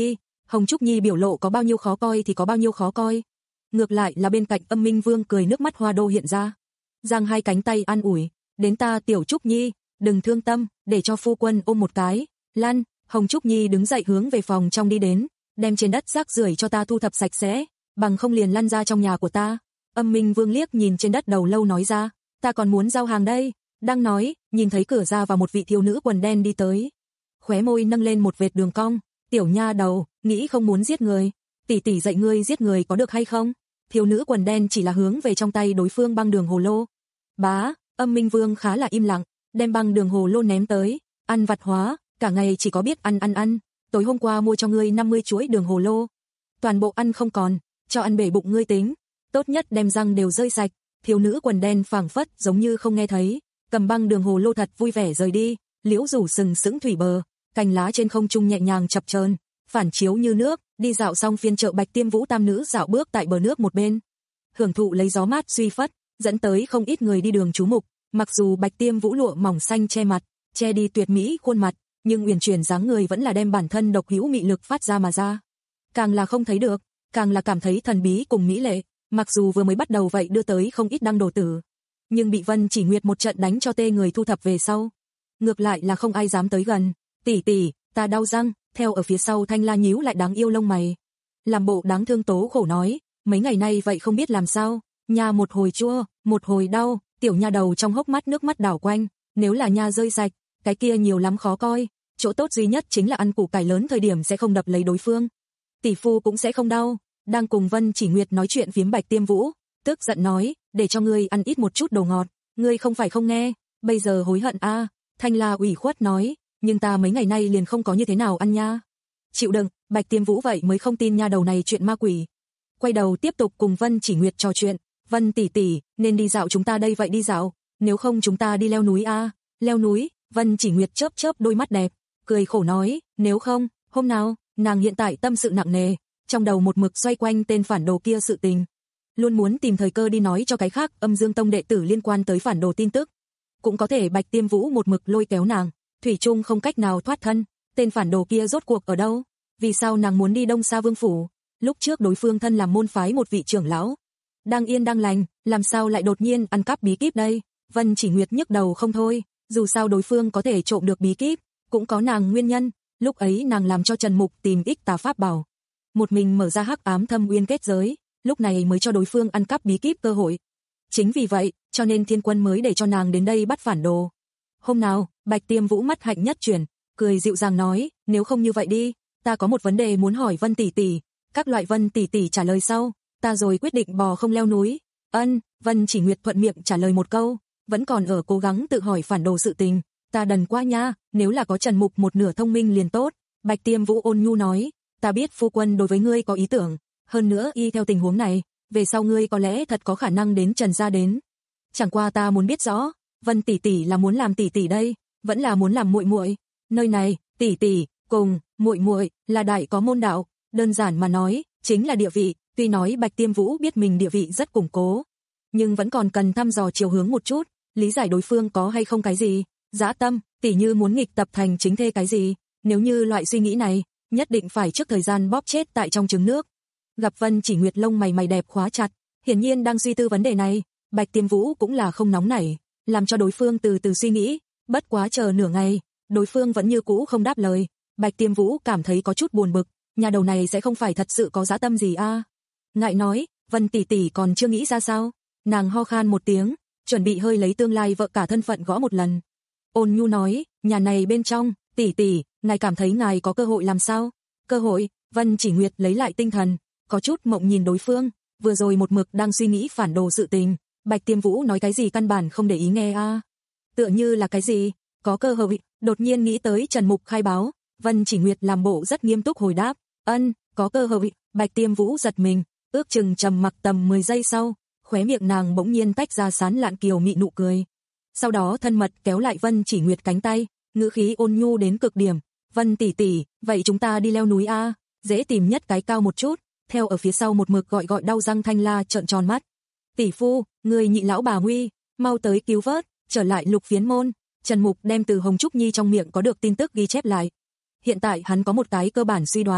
Hồng Trúc Nhi biểu lộ có bao nhiêu khó coi thì có bao nhiêu khó coi. Ngược lại là bên cạnh Âm Minh Vương cười nước mắt hoa đô hiện ra. Giang hai cánh tay an ủi, đến ta Tiểu Trúc Nhi, đừng thương tâm, để cho phu quân ôm một cái. Lăn. Hồng Trúc Nhi đứng dậy hướng về phòng trong đi đến, đem trên đất rác rưởi cho ta thu thập sạch sẽ, bằng không liền lăn ra trong nhà của ta. Âm Minh Vương liếc nhìn trên đất đầu lâu nói ra, ta còn muốn giao hàng đây. Đang nói, nhìn thấy cửa ra và một vị thiếu nữ quần đen đi tới. Khóe môi nâng lên một vệt đường cong, tiểu nha đầu, nghĩ không muốn giết người. Tỷ tỷ dạy ngươi giết người có được hay không? Thiếu nữ quần đen chỉ là hướng về trong tay đối phương băng đường hồ lô. Bá, Âm Minh Vương khá là im lặng, đem băng đường hồ lô ném tới, ăn vặt hóa, cả ngày chỉ có biết ăn ăn ăn, tối hôm qua mua cho ngươi năm mươi chuỗi đường hồ lô. Toàn bộ ăn không còn, cho ăn bể bụng ngươi tính, tốt nhất đem răng đều rơi sạch. Thiếu nữ quần đen phảng phất giống như không nghe thấy, cầm băng đường hồ lô thật vui vẻ rời đi, liễu rủ sừng sững thủy bờ, cành lá trên không trung nhẹ nhàng chập chờn, phản chiếu như nước. Đi dạo xong phiên chợ Bạch Tiêm Vũ tam nữ dạo bước tại bờ nước một bên, hưởng thụ lấy gió mát suy phất, dẫn tới không ít người đi đường chú mục. Mặc dù Bạch Tiêm Vũ lụa mỏng xanh che mặt, che đi tuyệt mỹ khuôn mặt, nhưng uyển chuyển dáng người vẫn là đem bản thân độc hữu mị lực phát ra mà ra. Càng là không thấy được, càng là cảm thấy thần bí cùng mỹ lệ. Mặc dù vừa mới bắt đầu vậy đưa tới không ít đăng đồ tử, nhưng bị Vân Chỉ Nguyệt một trận đánh cho tê người thu thập về sau, ngược lại là không ai dám tới gần. Tỷ tỷ, ta đau răng. Theo ở phía sau Thanh La nhíu lại đáng yêu lông mày, làm bộ đáng thương tố khổ nói, mấy ngày nay vậy không biết làm sao, nha một hồi chua, một hồi đau. Tiểu nha đầu trong hốc mắt nước mắt đảo quanh, nếu là nha rơi sạch, cái kia nhiều lắm khó coi, chỗ tốt duy nhất chính là ăn củ cải lớn thời điểm sẽ không đập lấy đối phương, tỷ phu cũng sẽ không đau. Đang cùng Vân Chỉ Nguyệt nói chuyện phiếm Bạch Tiêm Vũ tức giận nói, để cho ngươi ăn ít một chút đồ ngọt, ngươi không phải không nghe, bây giờ hối hận a. À. Thanh La ủy khuất nói, nhưng ta mấy ngày nay liền không có như thế nào ăn nha. Chịu đựng. Bạch Tiêm Vũ vậy mới không tin nha đầu này chuyện ma quỷ. Quay đầu tiếp tục cùng Vân Chỉ Nguyệt trò chuyện, Vân tỷ tỷ, nên đi dạo chúng ta đây vậy đi dạo, nếu không chúng ta đi leo núi a. À. Leo núi? Vân Chỉ Nguyệt chớp chớp đôi mắt đẹp, cười khổ nói, nếu không, hôm nào. Nàng hiện tại tâm sự nặng nề, trong đầu một mực xoay quanh tên phản đồ kia sự tình, luôn muốn tìm thời cơ đi nói cho cái khác Âm Dương Tông đệ tử liên quan tới phản đồ tin tức. Cũng có thể Bạch Tiêm Vũ một mực lôi kéo nàng, thủy chung không cách nào thoát thân. Tên phản đồ kia rốt cuộc ở đâu? Vì sao nàng muốn đi Đông Sa Vương phủ? Lúc trước đối phương thân làm môn phái một vị trưởng lão, đang yên đang lành, làm sao lại đột nhiên ăn cắp bí kíp đây? Vân Chỉ Nguyệt nhức đầu không thôi, dù sao đối phương có thể trộm được bí kíp, cũng có nàng nguyên nhân. Lúc ấy nàng làm cho Trần Mục tìm ích tà pháp bảo, một mình mở ra hắc ám thâm uyên kết giới, lúc này mới cho đối phương ăn cắp bí kíp cơ hội. Chính vì vậy, cho nên Thiên Quân mới để cho nàng đến đây bắt phản đồ. Hôm nào, Bạch Tiêm Vũ mắt hạnh nhất chuyển, cười dịu dàng nói, nếu không như vậy đi, ta có một vấn đề muốn hỏi Vân tỷ tỷ. Các loại Vân tỷ tỷ trả lời sau, ta rồi quyết định bò không leo núi. Ân. Vân Chỉ Nguyệt thuận miệng trả lời một câu, vẫn còn ở cố gắng tự hỏi phản đồ sự tình. Ta đần quá nha, nếu là có Trần Mục một nửa thông minh liền tốt. Bạch Tiêm Vũ ôn nhu nói, ta biết phu quân đối với ngươi có ý tưởng, hơn nữa y theo tình huống này, về sau ngươi có lẽ thật có khả năng đến Trần gia đến. Chẳng qua ta muốn biết rõ, Vân tỷ tỷ là muốn làm tỷ tỷ đây, vẫn là muốn làm muội muội? Nơi này, tỷ tỷ cùng muội muội là đại có môn đạo, đơn giản mà nói, chính là địa vị. Tuy nói Bạch Tiêm Vũ biết mình địa vị rất củng cố, nhưng vẫn còn cần thăm dò chiều hướng một chút, lý giải đối phương có hay không cái gì dã tâm, tỉ như muốn nghịch tập thành chính thê cái gì. Nếu như loại suy nghĩ này, nhất định phải trước thời gian bóp chết tại trong trứng nước. Gặp Vân Chỉ Nguyệt lông mày mày đẹp khóa chặt, hiển nhiên đang suy tư vấn đề này. Bạch Tiêm Vũ cũng là không nóng nảy, làm cho đối phương từ từ suy nghĩ. Bất quá chờ nửa ngày, đối phương vẫn như cũ không đáp lời. Bạch Tiêm Vũ cảm thấy có chút buồn bực, nhà đầu này sẽ không phải thật sự có dã tâm gì a? À? Ngại nói, Vân tỷ tỷ còn chưa nghĩ ra sao? Nàng ho khan một tiếng, chuẩn bị hơi lấy tương lai vợ cả thân phận gõ một lần. Ôn nhu nói, nhà này bên trong, tỷ tỷ, ngài cảm thấy ngài có cơ hội làm sao? Cơ hội? Vân Chỉ Nguyệt lấy lại tinh thần, có chút mộng nhìn đối phương, vừa rồi một mực đang suy nghĩ phản đồ sự tình, Bạch Tiêm Vũ nói cái gì căn bản không để ý nghe a. À. Tựa như là cái gì? Có cơ hội, đột nhiên nghĩ tới Trần Mục khai báo, Vân Chỉ Nguyệt làm bộ rất nghiêm túc hồi đáp, ân, có cơ hội. Bạch Tiêm Vũ giật mình, ước chừng trầm mặc tầm mười giây sau, khóe miệng nàng bỗng nhiên tách ra sán lạn kiều mị nụ cười. Sau đó thân mật kéo lại Vân Chỉ Nguyệt cánh tay, ngữ khí ôn nhu đến cực điểm, Vân tỷ tỷ, vậy chúng ta đi leo núi a, à? Dễ tìm nhất cái cao một chút. Theo ở phía sau một mực gọi gọi đau răng Thanh La trợn tròn mắt. Tỷ phu, người nhị lão bà nguy, mau tới cứu vớt. Trở lại Lục Phiến môn, Trần Mục đem từ Hồng Trúc Nhi trong miệng có được tin tức ghi chép lại. Hiện tại hắn có một cái cơ bản suy đoán,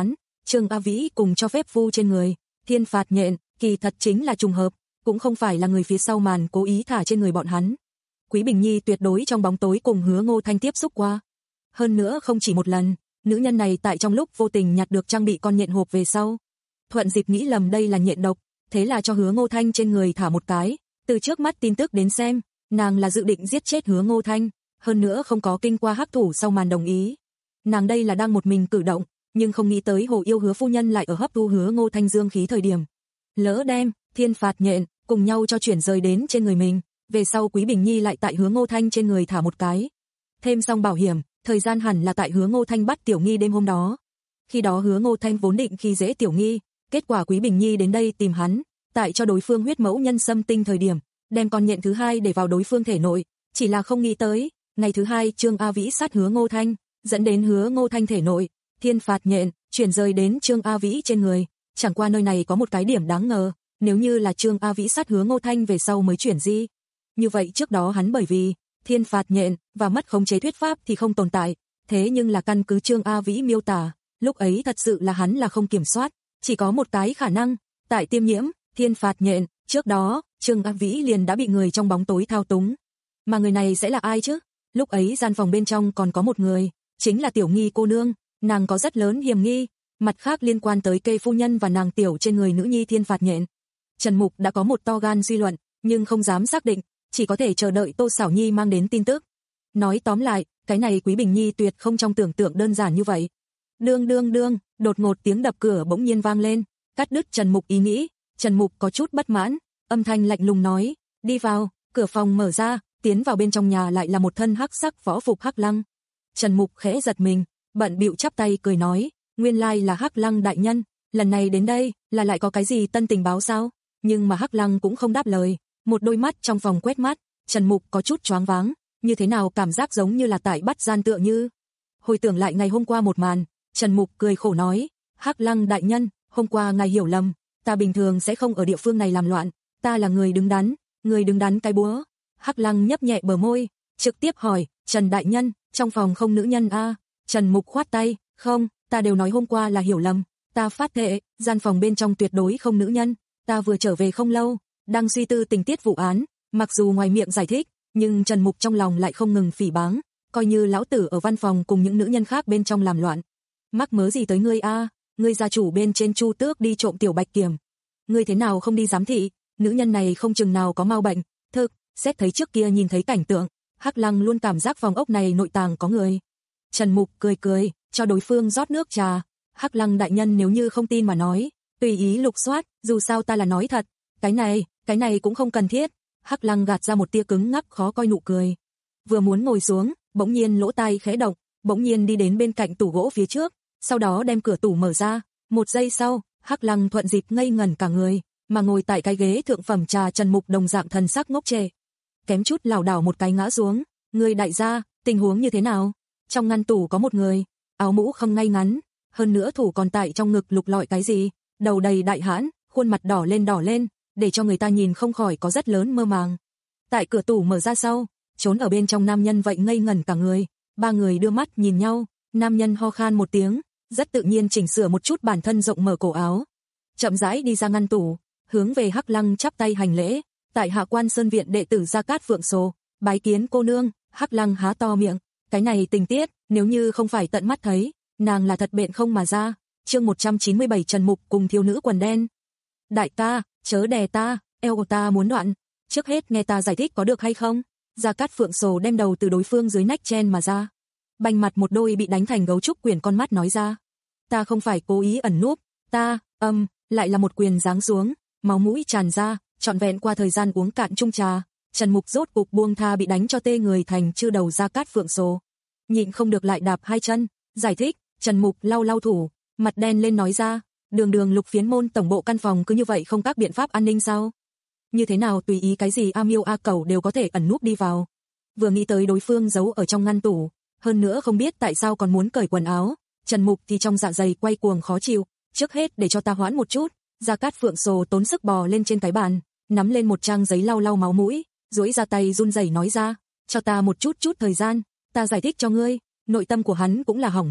Trương A Vĩ cùng cho phép vu trên người, thiên phạt nhện, kỳ thật chính là trùng hợp, cũng không phải là người phía sau màn cố ý thả trên người bọn hắn. Quý Bình Nhi tuyệt đối trong bóng tối cùng Hứa Ngô Thanh tiếp xúc qua. Hơn nữa không chỉ một lần, nữ nhân này tại trong lúc vô tình nhặt được trang bị con nhện hộp về sau. Thuận dịp nghĩ lầm đây là nhện độc, thế là cho Hứa Ngô Thanh trên người thả một cái, từ trước mắt tin tức đến xem, nàng là dự định giết chết Hứa Ngô Thanh, hơn nữa không có kinh qua hắc thủ sau màn đồng ý. Nàng đây là đang một mình cử động, nhưng không nghĩ tới Hồ Yêu Hứa phu nhân lại ở hấp thu Hứa Ngô Thanh dương khí thời điểm. Lỡ đem thiên phạt nhện cùng nhau cho chuyển rời đến trên người mình, về sau Quý Bình Nhi lại tại Hứa Ngô Thanh trên người thả một cái. Thêm xong bảo hiểm, thời gian hẳn là tại Hứa Ngô Thanh bắt Tiểu Nghi đêm hôm đó. Khi đó Hứa Ngô Thanh vốn định khi dễ Tiểu Nghi, kết quả Quý Bình Nhi đến đây tìm hắn, tại cho đối phương huyết mẫu nhân xâm tinh thời điểm, đem con nhện thứ hai để vào đối phương thể nội, chỉ là không nghĩ tới, ngày thứ hai Trương A Vĩ sát Hứa Ngô Thanh, dẫn đến Hứa Ngô Thanh thể nội, thiên phạt nhện chuyển rời đến Trương A Vĩ trên người, chẳng qua nơi này có một cái điểm đáng ngờ, nếu như là Trương A Vĩ sát Hứa Ngô Thanh về sau mới chuyển di, như vậy trước đó hắn bởi vì thiên phạt nhện và mất khống chế thuyết pháp thì không tồn tại, thế nhưng là căn cứ Trương A Vĩ miêu tả, lúc ấy thật sự là hắn là không kiểm soát, chỉ có một cái khả năng, tại tiêm nhiễm thiên phạt nhện, trước đó Trương A Vĩ liền đã bị người trong bóng tối thao túng. Mà người này sẽ là ai chứ? Lúc ấy gian phòng bên trong còn có một người, chính là Tiểu Nghi cô nương, nàng có rất lớn hiểm nghi, mặt khác liên quan tới Kê phu nhân và nàng tiểu trên người nữ nhi thiên phạt nhện. Trần Mục đã có một to gan suy luận, nhưng không dám xác định, chỉ có thể chờ đợi Tô Sảo Nhi mang đến tin tức. Nói tóm lại, cái này Quý Bình Nhi tuyệt không trong tưởng tượng đơn giản như vậy. Đương đương đương, đột ngột tiếng đập cửa bỗng nhiên vang lên, cắt đứt Trần Mục ý nghĩ. Trần Mục có chút bất mãn, âm thanh lạnh lùng nói, đi vào, cửa phòng mở ra, tiến vào bên trong nhà lại là một thân hắc sắc võ phục Hắc Lăng. Trần Mục khẽ giật mình, bận bịu chắp tay cười nói, nguyên lai là Hắc Lăng đại nhân, lần này đến đây là lại có cái gì tân tình báo sao? Nhưng mà Hắc Lăng cũng không đáp lời, một đôi mắt trong phòng quét mắt, Trần Mục có chút choáng váng, như thế nào cảm giác giống như là tại bắt gian tựa như. Hồi tưởng lại ngày hôm qua một màn, Trần Mục cười khổ nói, Hắc Lăng đại nhân, hôm qua ngài hiểu lầm, ta bình thường sẽ không ở địa phương này làm loạn, ta là người đứng đắn, người đứng đắn cái búa. Hắc Lăng nhấp nhẹ bờ môi, trực tiếp hỏi, Trần đại nhân, trong phòng không nữ nhân a? À? Trần Mục khoát tay, không, ta đều nói hôm qua là hiểu lầm, ta phát thệ, gian phòng bên trong tuyệt đối không nữ nhân, ta vừa trở về không lâu, đang suy tư tình tiết vụ án, mặc dù ngoài miệng giải thích, nhưng Trần Mục trong lòng lại không ngừng phỉ báng, coi như lão tử ở văn phòng cùng những nữ nhân khác bên trong làm loạn. Mắc mớ gì tới ngươi a? À? Ngươi gia chủ bên trên Chu Tước đi trộm tiểu Bạch Kiểm, ngươi thế nào không đi giám thị, nữ nhân này không chừng nào có mau bệnh. Thực, xét thấy trước kia nhìn thấy cảnh tượng, Hắc Lăng luôn cảm giác phòng ốc này nội tàng có người. Trần Mục cười cười, cho đối phương rót nước trà. Hắc Lăng đại nhân nếu như không tin mà nói, tùy ý lục soát, dù sao ta là nói thật, cái này, cái này cũng không cần thiết. Hắc Lăng gạt ra một tia cứng ngắc khó coi nụ cười. Vừa muốn ngồi xuống, bỗng nhiên lỗ tai khẽ động, bỗng nhiên đi đến bên cạnh tủ gỗ phía trước, sau đó đem cửa tủ mở ra, một giây sau, Hắc Lăng thuận dịp ngây ngẩn cả người, mà ngồi tại cái ghế thượng phẩm trà Trần Mục đồng dạng thần sắc ngốc trệ. Kém chút lảo đảo một cái ngã xuống, người đại gia, tình huống như thế nào? Trong ngăn tủ có một người, áo mũ không ngay ngắn, hơn nữa thủ còn tại trong ngực lục lọi cái gì, đầu đầy đại hãn, khuôn mặt đỏ lên đỏ lên, để cho người ta nhìn không khỏi có rất lớn mơ màng. Tại cửa tủ mở ra sau, trốn ở bên trong nam nhân vậy ngây ngẩn cả người, ba người đưa mắt nhìn nhau, nam nhân ho khan một tiếng, rất tự nhiên chỉnh sửa một chút bản thân rộng mở cổ áo, chậm rãi đi ra ngăn tủ, hướng về Hắc Lăng chắp tay hành lễ, tại Hạ Quan Sơn viện đệ tử Gia Cát Phượng Sồ, bái kiến cô nương. Hắc Lăng há to miệng, cái này tình tiết, nếu như không phải tận mắt thấy, nàng là thật bện không mà ra. Chương một trăm chín mươi bảy Trần Mục cùng thiếu nữ quần đen. Đại ca, chớ đè ta, eo của ta muốn đoạn, trước hết nghe ta giải thích có được hay không? Gia Cát Phượng Sồ đem đầu từ đối phương dưới nách chen mà ra, bành mặt một đôi bị đánh thành gấu trúc quyền con mắt nói ra, ta không phải cố ý ẩn núp, ta, âm, lại là một quyền giáng xuống, máu mũi tràn ra, trọn vẹn qua thời gian uống cạn chung trà, Trần Mục rốt cục buông tha bị đánh cho tê người thành chư đầu Gia Cát Phượng Sồ, nhịn không được lại đạp hai chân, giải thích. Trần Mục lau lau thủ, mặt đen lên nói ra, đường đường Lục Phiến môn tổng bộ căn phòng cứ như vậy không các biện pháp an ninh sao? Như thế nào tùy ý cái gì a miêu a cẩu đều có thể ẩn núp đi vào? Vừa nghĩ tới đối phương giấu ở trong ngăn tủ, hơn nữa không biết tại sao còn muốn cởi quần áo, Trần Mục thì trong dạ dày quay cuồng khó chịu, trước hết để cho ta hoãn một chút. Gia Cát Phượng Sồ tốn sức bò lên trên cái bàn, nắm lên một trang giấy lau lau máu mũi, duỗi ra tay run rẩy nói ra, cho ta một chút chút thời gian, ta giải thích cho ngươi. Nội tâm của hắn cũng là hỏng mất,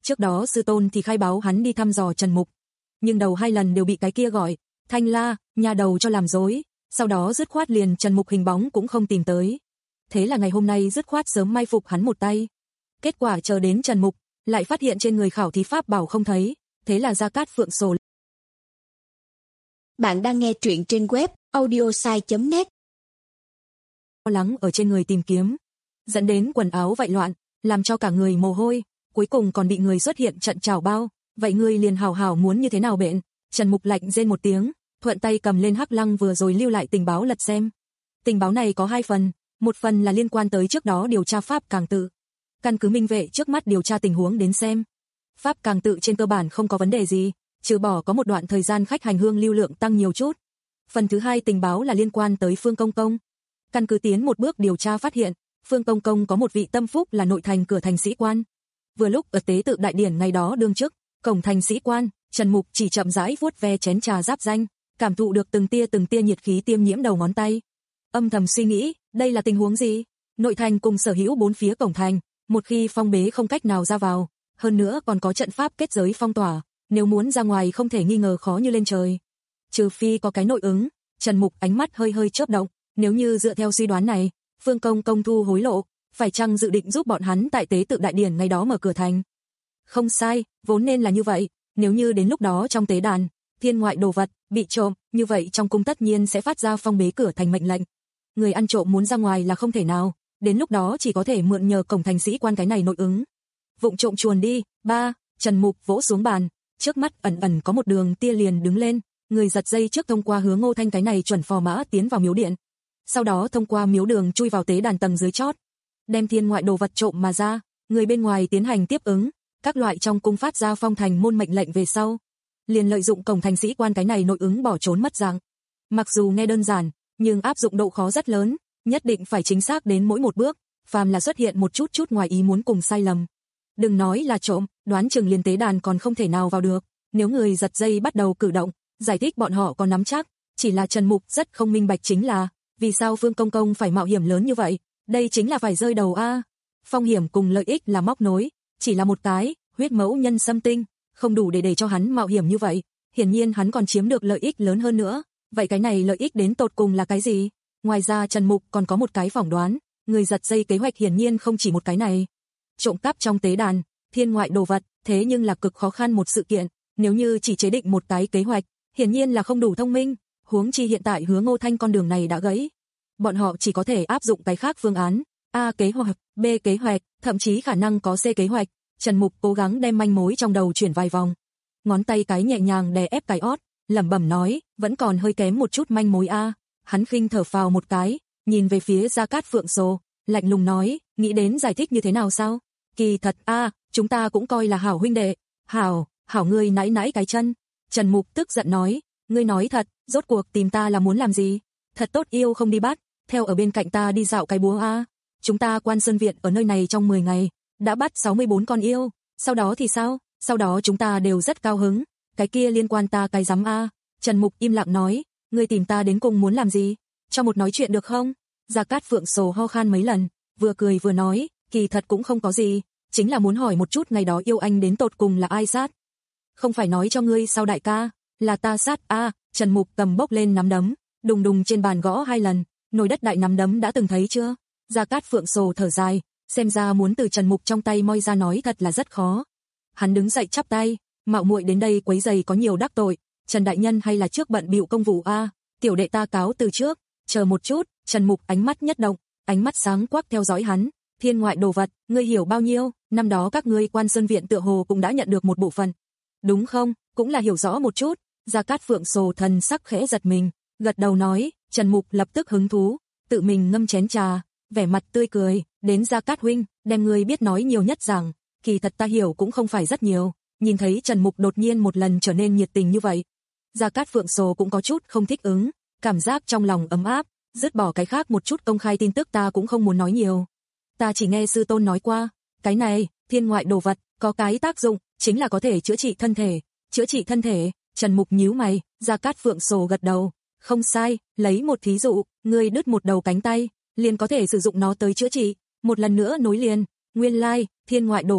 Trước đó sư tôn thì khai báo hắn đi thăm dò Trần Mục, nhưng đầu hai lần đều bị cái kia gọi Thanh La, nhà đầu cho làm dối, sau đó dứt khoát liền Trần Mục hình bóng cũng không tìm tới. Thế là ngày hôm nay dứt khoát sớm mai phục hắn một tay. Kết quả chờ đến Trần Mục, lại phát hiện trên người khảo thí pháp bảo không thấy, thế là Gia Cát Phượng Sồ. Bạn đang nghe truyện trên web audiosai chấm net. Lo lắng ở trên người tìm kiếm, dẫn đến quần áo vạy loạn, làm cho cả người mồ hôi, cuối cùng còn bị người xuất hiện trận trảo bao, vậy ngươi liền hào hào muốn như thế nào bện? Trần Mục lạnh rên một tiếng, thuận tay cầm lên Hắc Lăng vừa rồi lưu lại tình báo lật xem. Tình báo này có hai phần, một phần là liên quan tới trước đó điều tra pháp càng tự. Căn cứ minh vệ trước mắt điều tra tình huống đến xem. Pháp càng tự trên cơ bản không có vấn đề gì, trừ bỏ có một đoạn thời gian khách hành hương lưu lượng tăng nhiều chút. Phần thứ hai tình báo là liên quan tới Phương Công Công. Căn cứ tiến một bước điều tra phát hiện, Phương Công Công có một vị tâm phúc là nội thành cửa thành sĩ quan. Vừa lúc ở tế tự đại điển ngày đó đương chức, cổng thành sĩ quan, Trần Mục chỉ chậm rãi vuốt ve chén trà giáp danh, cảm thụ được từng tia từng tia nhiệt khí tiêm nhiễm đầu ngón tay. Âm thầm suy nghĩ, đây là tình huống gì? Nội thành cùng sở hữu bốn phía cổng thành, một khi phong bế không cách nào ra vào, hơn nữa còn có trận pháp kết giới phong tỏa, nếu muốn ra ngoài không thể nghi ngờ khó như lên trời. Trừ phi có cái nội ứng, Trần Mục ánh mắt hơi hơi chớp động, nếu như dựa theo suy đoán này, Phương Công Công thu hối lộ, phải chăng dự định giúp bọn hắn tại tế tự đại điển ngày đó mở cửa thành? Không sai, vốn nên là như vậy, nếu như đến lúc đó trong tế đàn, thiên ngoại đồ vật bị trộm, như vậy trong cung tất nhiên sẽ phát ra phong bế cửa thành mệnh lệnh. Người ăn trộm muốn ra ngoài là không thể nào, đến lúc đó chỉ có thể mượn nhờ cổng thành sĩ quan cái này nội ứng. Vụng trộm chuồn đi. Ba, Trần Mục vỗ xuống bàn, trước mắt ẩn ẩn có một đường tia liền đứng lên, người giật dây trước thông qua hướng Ngô Thanh cái này chuẩn phò mã tiến vào miếu điện. Sau đó thông qua miếu đường chui vào tế đàn tầng dưới chót, đem thiên ngoại đồ vật trộm mà ra, người bên ngoài tiến hành tiếp ứng, các loại trong cung phát ra phong thành môn mệnh lệnh về sau, liền lợi dụng cổng thành sĩ quan cái này nội ứng bỏ trốn mất dạng. Mặc dù nghe đơn giản, nhưng áp dụng độ khó rất lớn, nhất định phải chính xác đến mỗi một bước, phàm là xuất hiện một chút chút ngoài ý muốn cùng sai lầm. Đừng nói là trộm, đoán chừng liền tế đàn còn không thể nào vào được, nếu người giật dây bắt đầu cử động, giải thích bọn họ có nắm chắc, chỉ là Trần Mục rất không minh bạch chính là, vì sao Phương Công Công phải mạo hiểm lớn như vậy, đây chính là phải rơi đầu a. Phong hiểm cùng lợi ích là móc nối, chỉ là một cái, huyết mẫu nhân xâm tinh, không đủ để để cho hắn mạo hiểm như vậy, hiển nhiên hắn còn chiếm được lợi ích lớn hơn nữa, vậy cái này lợi ích đến tột cùng là cái gì? Ngoài ra Trần Mục còn có một cái phỏng đoán, người giật dây kế hoạch hiển nhiên không chỉ một cái này. Trộm cắp trong tế đàn, thiên ngoại đồ vật, thế nhưng là cực khó khăn một sự kiện, nếu như chỉ chế định một cái kế hoạch, hiển nhiên là không đủ thông minh, huống chi hiện tại Hứa Ngô Thanh con đường này đã gãy. Bọn họ chỉ có thể áp dụng cái khác phương án, A kế hoạch, B kế hoạch, thậm chí khả năng có C kế hoạch. Trần Mục cố gắng đem manh mối trong đầu chuyển vài vòng. Ngón tay cái nhẹ nhàng đè ép cái ót, lẩm bẩm nói, vẫn còn hơi kém một chút manh mối a. Hắn khinh thở phào một cái, nhìn về phía Gia Cát Phượng Sồ, lạnh lùng nói, nghĩ đến giải thích như thế nào sao? Kỳ thật a, chúng ta cũng coi là hảo huynh đệ. Hảo, hảo ngươi nãy nãy cái chân. Trần Mục tức giận nói, ngươi nói thật, rốt cuộc tìm ta là muốn làm gì? Thật tốt yêu không đi bắt, theo ở bên cạnh ta đi dạo cái búa a. Chúng ta Quan Sơn Viện ở nơi này trong mười ngày, đã bắt sáu mươi bốn con yêu, sau đó thì sao? Sau đó chúng ta đều rất cao hứng, cái kia liên quan ta cái rắm a. Trần Mục im lặng nói, ngươi tìm ta đến cùng muốn làm gì? Cho một nói chuyện được không? Gia Cát Phượng Sồ ho khan mấy lần, vừa cười vừa nói, kỳ thật cũng không có gì, chính là muốn hỏi một chút ngày đó yêu anh đến tột cùng là ai sát. Không phải nói cho ngươi sao đại ca, là ta sát a. Trần Mục cầm bốc lên nắm đấm, đùng đùng trên bàn gõ hai lần, nồi đất đại nắm đấm đã từng thấy chưa? Gia Cát Phượng Sồ thở dài, xem ra muốn từ Trần Mục trong tay moi ra nói thật là rất khó. Hắn đứng dậy chắp tay, mạo muội đến đây quấy giày có nhiều đắc tội, Trần đại nhân hay là trước bận bịu công vụ a, tiểu đệ ta cáo từ trước, chờ một chút. Trần Mục ánh mắt nhất động, ánh mắt sáng quắc theo dõi hắn, thiên ngoại đồ vật, ngươi hiểu bao nhiêu, năm đó các ngươi Quan Sơn Viện tựa hồ cũng đã nhận được một bộ phận. Đúng không, cũng là hiểu rõ một chút. Gia Cát Phượng Sồ thần sắc khẽ giật mình, gật đầu nói, Trần Mục lập tức hứng thú, tự mình ngâm chén trà, vẻ mặt tươi cười, đến Gia Cát huynh, đem ngươi biết nói nhiều nhất rằng, kỳ thật ta hiểu cũng không phải rất nhiều. Nhìn thấy Trần Mục đột nhiên một lần trở nên nhiệt tình như vậy, Gia Cát Phượng Sồ cũng có chút không thích ứng, cảm giác trong lòng ấm áp, dứt bỏ cái khác một chút công khai tin tức ta cũng không muốn nói nhiều. Ta chỉ nghe sư tôn nói qua, cái này, thiên ngoại đồ vật, có cái tác dụng, chính là có thể chữa trị thân thể. Chữa trị thân thể? Trần Mục nhíu mày, Gia Cát Phượng Sồ gật đầu, không sai, lấy một thí dụ, ngươi đứt một đầu cánh tay, liền có thể sử dụng nó tới chữa trị, một lần nữa nối liền, nguyên lai, thiên ngoại đồ vật,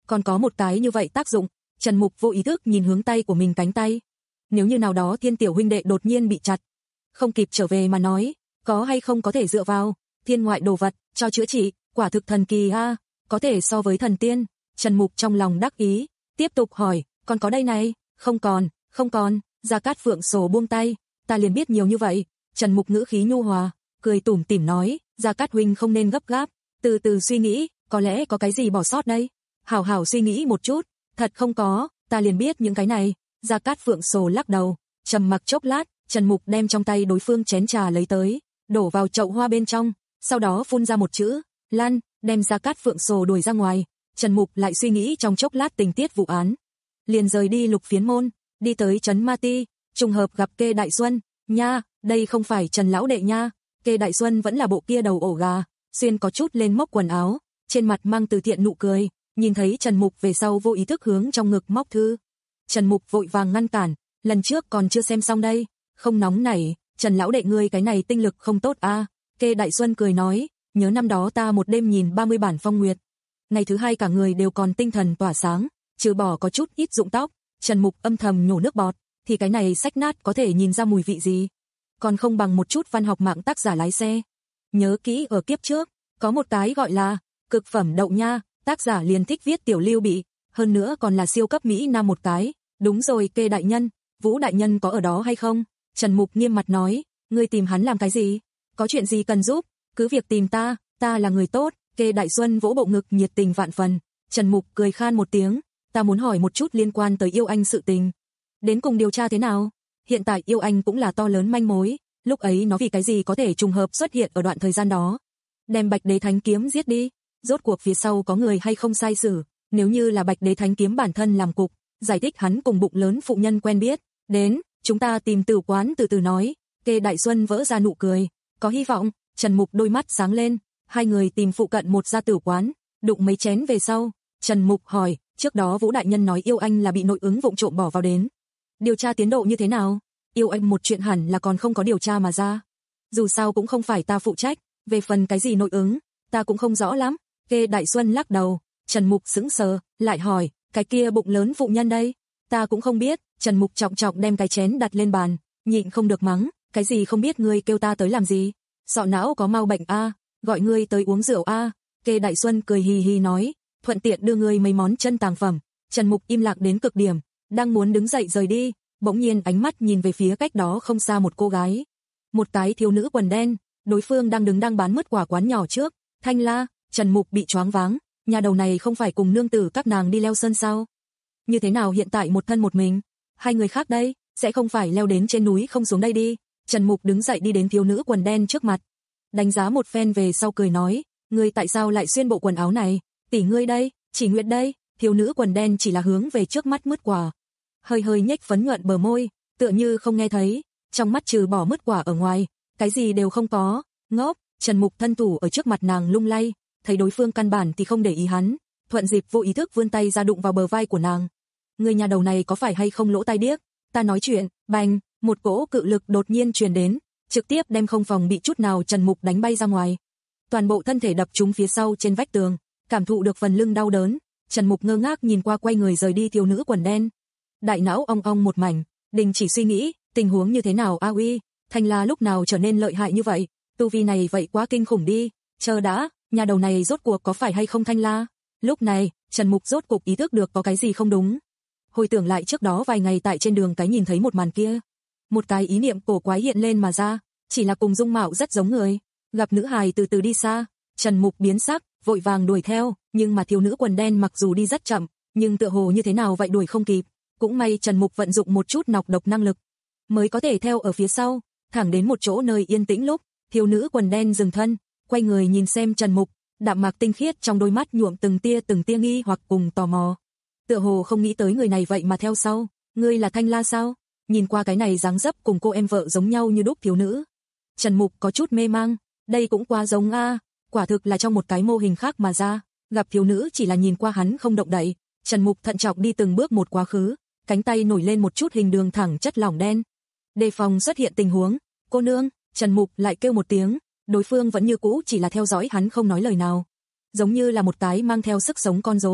còn có một cái như vậy tác dụng. Trần Mục vô ý thức nhìn hướng tay của mình cánh tay. Nếu như nào đó Thiên tiểu huynh đệ đột nhiên bị chặt, không kịp trở về mà nói, có hay không có thể dựa vào thiên ngoại đồ vật cho chữa trị, quả thực thần kỳ a, có thể so với thần tiên. Trần Mục trong lòng đắc ý, tiếp tục hỏi, còn có đây này, không còn, không còn. Gia Cát Phượng sổ buông tay, ta liền biết nhiều như vậy. Trần Mục ngữ khí nhu hòa, cười tủm tỉm nói, Gia Cát huynh không nên gấp gáp, từ từ suy nghĩ, có lẽ có cái gì bỏ sót đây. Hảo hảo suy nghĩ một chút, thật không có, ta liền biết những cái này. Gia Cát Phượng sổ lắc đầu, trầm mặc chốc lát, Trần Mục đem trong tay đối phương chén trà lấy tới, đổ vào chậu hoa bên trong, sau đó phun ra một chữ, Lan, đem Gia Cát Phượng sổ đuổi ra ngoài. Trần Mục lại suy nghĩ trong chốc lát tình tiết vụ án, liền rời đi Lục Phiến môn, đi tới trấn Ma Ti, trùng hợp gặp Kê Đại Xuân, nha, đây không phải Trần lão đệ nha. Kê Đại Xuân vẫn là bộ kia đầu ổ gà, xuyên có chút lên móc quần áo, trên mặt mang từ thiện nụ cười, nhìn thấy Trần Mục về sau vô ý thức hướng trong ngực móc thư. Trần Mục vội vàng ngăn cản, lần trước còn chưa xem xong đây, không nóng nảy, Trần lão đệ ngươi cái này tinh lực không tốt a. Kê Đại Xuân cười nói, nhớ năm đó ta một đêm nhìn ba mươi bản phong nguyệt, ngày thứ hai cả người đều còn tinh thần tỏa sáng, trừ bỏ có chút ít rụng tóc. Trần Mục âm thầm nhổ nước bọt, thì cái này sách nát có thể nhìn ra mùi vị gì, còn không bằng một chút văn học mạng tác giả lái xe. Nhớ kỹ ở kiếp trước, có một cái gọi là cực phẩm đậu nha, tác giả liền thích viết tiểu lưu bị, hơn nữa còn là siêu cấp Mỹ Nam một cái. Đúng rồi Kê đại nhân, Vũ đại nhân có ở đó hay không? Trần Mục nghiêm mặt nói, ngươi tìm hắn làm cái gì? Có chuyện gì cần giúp, cứ việc tìm ta, ta là người tốt. Kê Đại Xuân vỗ bộ ngực nhiệt tình vạn phần. Trần Mục cười khan một tiếng, ta muốn hỏi một chút liên quan tới Yêu Anh sự tình. Đến cùng điều tra thế nào? Hiện tại Yêu Anh cũng là to lớn manh mối, lúc ấy nó vì cái gì có thể trùng hợp xuất hiện ở đoạn thời gian đó. Đem Bạch Đế Thánh Kiếm giết đi, rốt cuộc phía sau có người hay không sai xử, nếu như là Bạch Đế Thánh Kiếm bản thân làm cục, giải thích hắn cùng bụng lớn phụ nhân quen biết, đến, chúng ta tìm tử quán từ từ nói. Kê Đại Xuân vỡ ra nụ cười, có hy vọng. Trần Mục đôi mắt sáng lên, hai người tìm phụ cận một gia tử quán, đụng mấy chén về sau, Trần Mục hỏi, trước đó Vũ đại nhân nói Yêu Anh là bị nội ứng vụng trộm bỏ vào đến, điều tra tiến độ như thế nào? Yêu Anh một chuyện hẳn là còn không có điều tra mà ra, dù sao cũng không phải ta phụ trách, về phần cái gì nội ứng, ta cũng không rõ lắm. Kê Đại Xuân lắc đầu. Trần Mục sững sờ, lại hỏi, cái kia bụng lớn phụ nhân đây? Ta cũng không biết. Trần Mục trọng trọng đem cái chén đặt lên bàn, nhịn không được mắng, cái gì không biết ngươi kêu ta tới làm gì? Sọ não có mau bệnh a, gọi ngươi tới uống rượu a. Kê Đại Xuân cười hì hì nói, thuận tiện đưa ngươi mấy món chân tàng phẩm. Trần Mục im lặng đến cực điểm, đang muốn đứng dậy rời đi, bỗng nhiên ánh mắt nhìn về phía cách đó không xa một cô gái, một cái thiếu nữ quần đen, đối phương đang đứng đang bán mứt quả quán nhỏ trước. Thanh La. Trần Mục bị choáng váng, nhà đầu này không phải cùng nương tử các nàng đi leo sơn sao? Như thế nào hiện tại một thân một mình? Hai người khác đây, sẽ không phải leo đến trên núi không xuống đây đi? Trần Mục đứng dậy đi đến thiếu nữ quần đen trước mặt, đánh giá một phen về sau cười nói, ngươi tại sao lại xuyên bộ quần áo này? Tỷ ngươi đây, Chỉ Nguyệt đây. Thiếu nữ quần đen chỉ là hướng về trước mắt mứt quả, hơi hơi nhếch phấn nhuận bờ môi, tựa như không nghe thấy, trong mắt trừ bỏ mứt quả ở ngoài, cái gì đều không có. Ngốc. Trần Mục thân thủ ở trước mặt nàng lung lay, thấy đối phương căn bản thì không để ý hắn, thuận dịp vô ý thức vươn tay ra đụng vào bờ vai của nàng. Người nhà đầu này có phải hay không lỗ tai điếc? Ta nói chuyện. Bành, một cỗ cự lực đột nhiên truyền đến, trực tiếp đem không phòng bị chút nào Trần Mục đánh bay ra ngoài, toàn bộ thân thể đập trúng phía sau trên vách tường, cảm thụ được phần lưng đau đớn. Trần Mục ngơ ngác nhìn qua quay người rời đi thiếu nữ quần đen, đại não ong ong một mảnh, đình chỉ suy nghĩ, tình huống như thế nào a uy, Thanh La lúc nào trở nên lợi hại như vậy, tu vi này vậy quá kinh khủng đi. Chờ đã, nhà đầu này rốt cuộc có phải hay không Thanh La? Lúc này, Trần Mục rốt cuộc ý thức được có cái gì không đúng. Hồi tưởng lại trước đó vài ngày tại trên đường cái nhìn thấy một màn kia, một cái ý niệm cổ quái hiện lên mà ra, chỉ là cùng dung mạo rất giống người. Gặp nữ hài từ từ đi xa, Trần Mục biến sắc, vội vàng đuổi theo, nhưng mà thiếu nữ quần đen mặc dù đi rất chậm, nhưng tựa hồ như thế nào vậy đuổi không kịp. Cũng may Trần Mục vận dụng một chút nọc độc năng lực, mới có thể theo ở phía sau, thẳng đến một chỗ nơi yên tĩnh lúc, thiếu nữ quần đen dừng thân, quay người nhìn xem Trần Mục, đạm mạc tinh khiết trong đôi mắt nhuộm từng tia từng tia nghi hoặc cùng tò mò. Tựa hồ không nghĩ tới người này vậy mà theo sau, ngươi là Thanh La sao? Nhìn qua cái này dáng dấp cùng cô em vợ giống nhau như đúc thiếu nữ, Trần Mục có chút mê mang, đây cũng quá giống a, quả thực là trong một cái mô hình khác mà ra. Gặp thiếu nữ chỉ là nhìn qua hắn không động đậy, Trần Mục thận trọng đi từng bước một quá khứ, cánh tay nổi lên một chút hình đường thẳng chất lỏng đen, đề phòng xuất hiện tình huống. Cô nương. Trần Mục lại kêu một tiếng, đối phương vẫn như cũ chỉ là theo dõi hắn không nói lời nào, giống như là một cái mang theo sức sống con rối.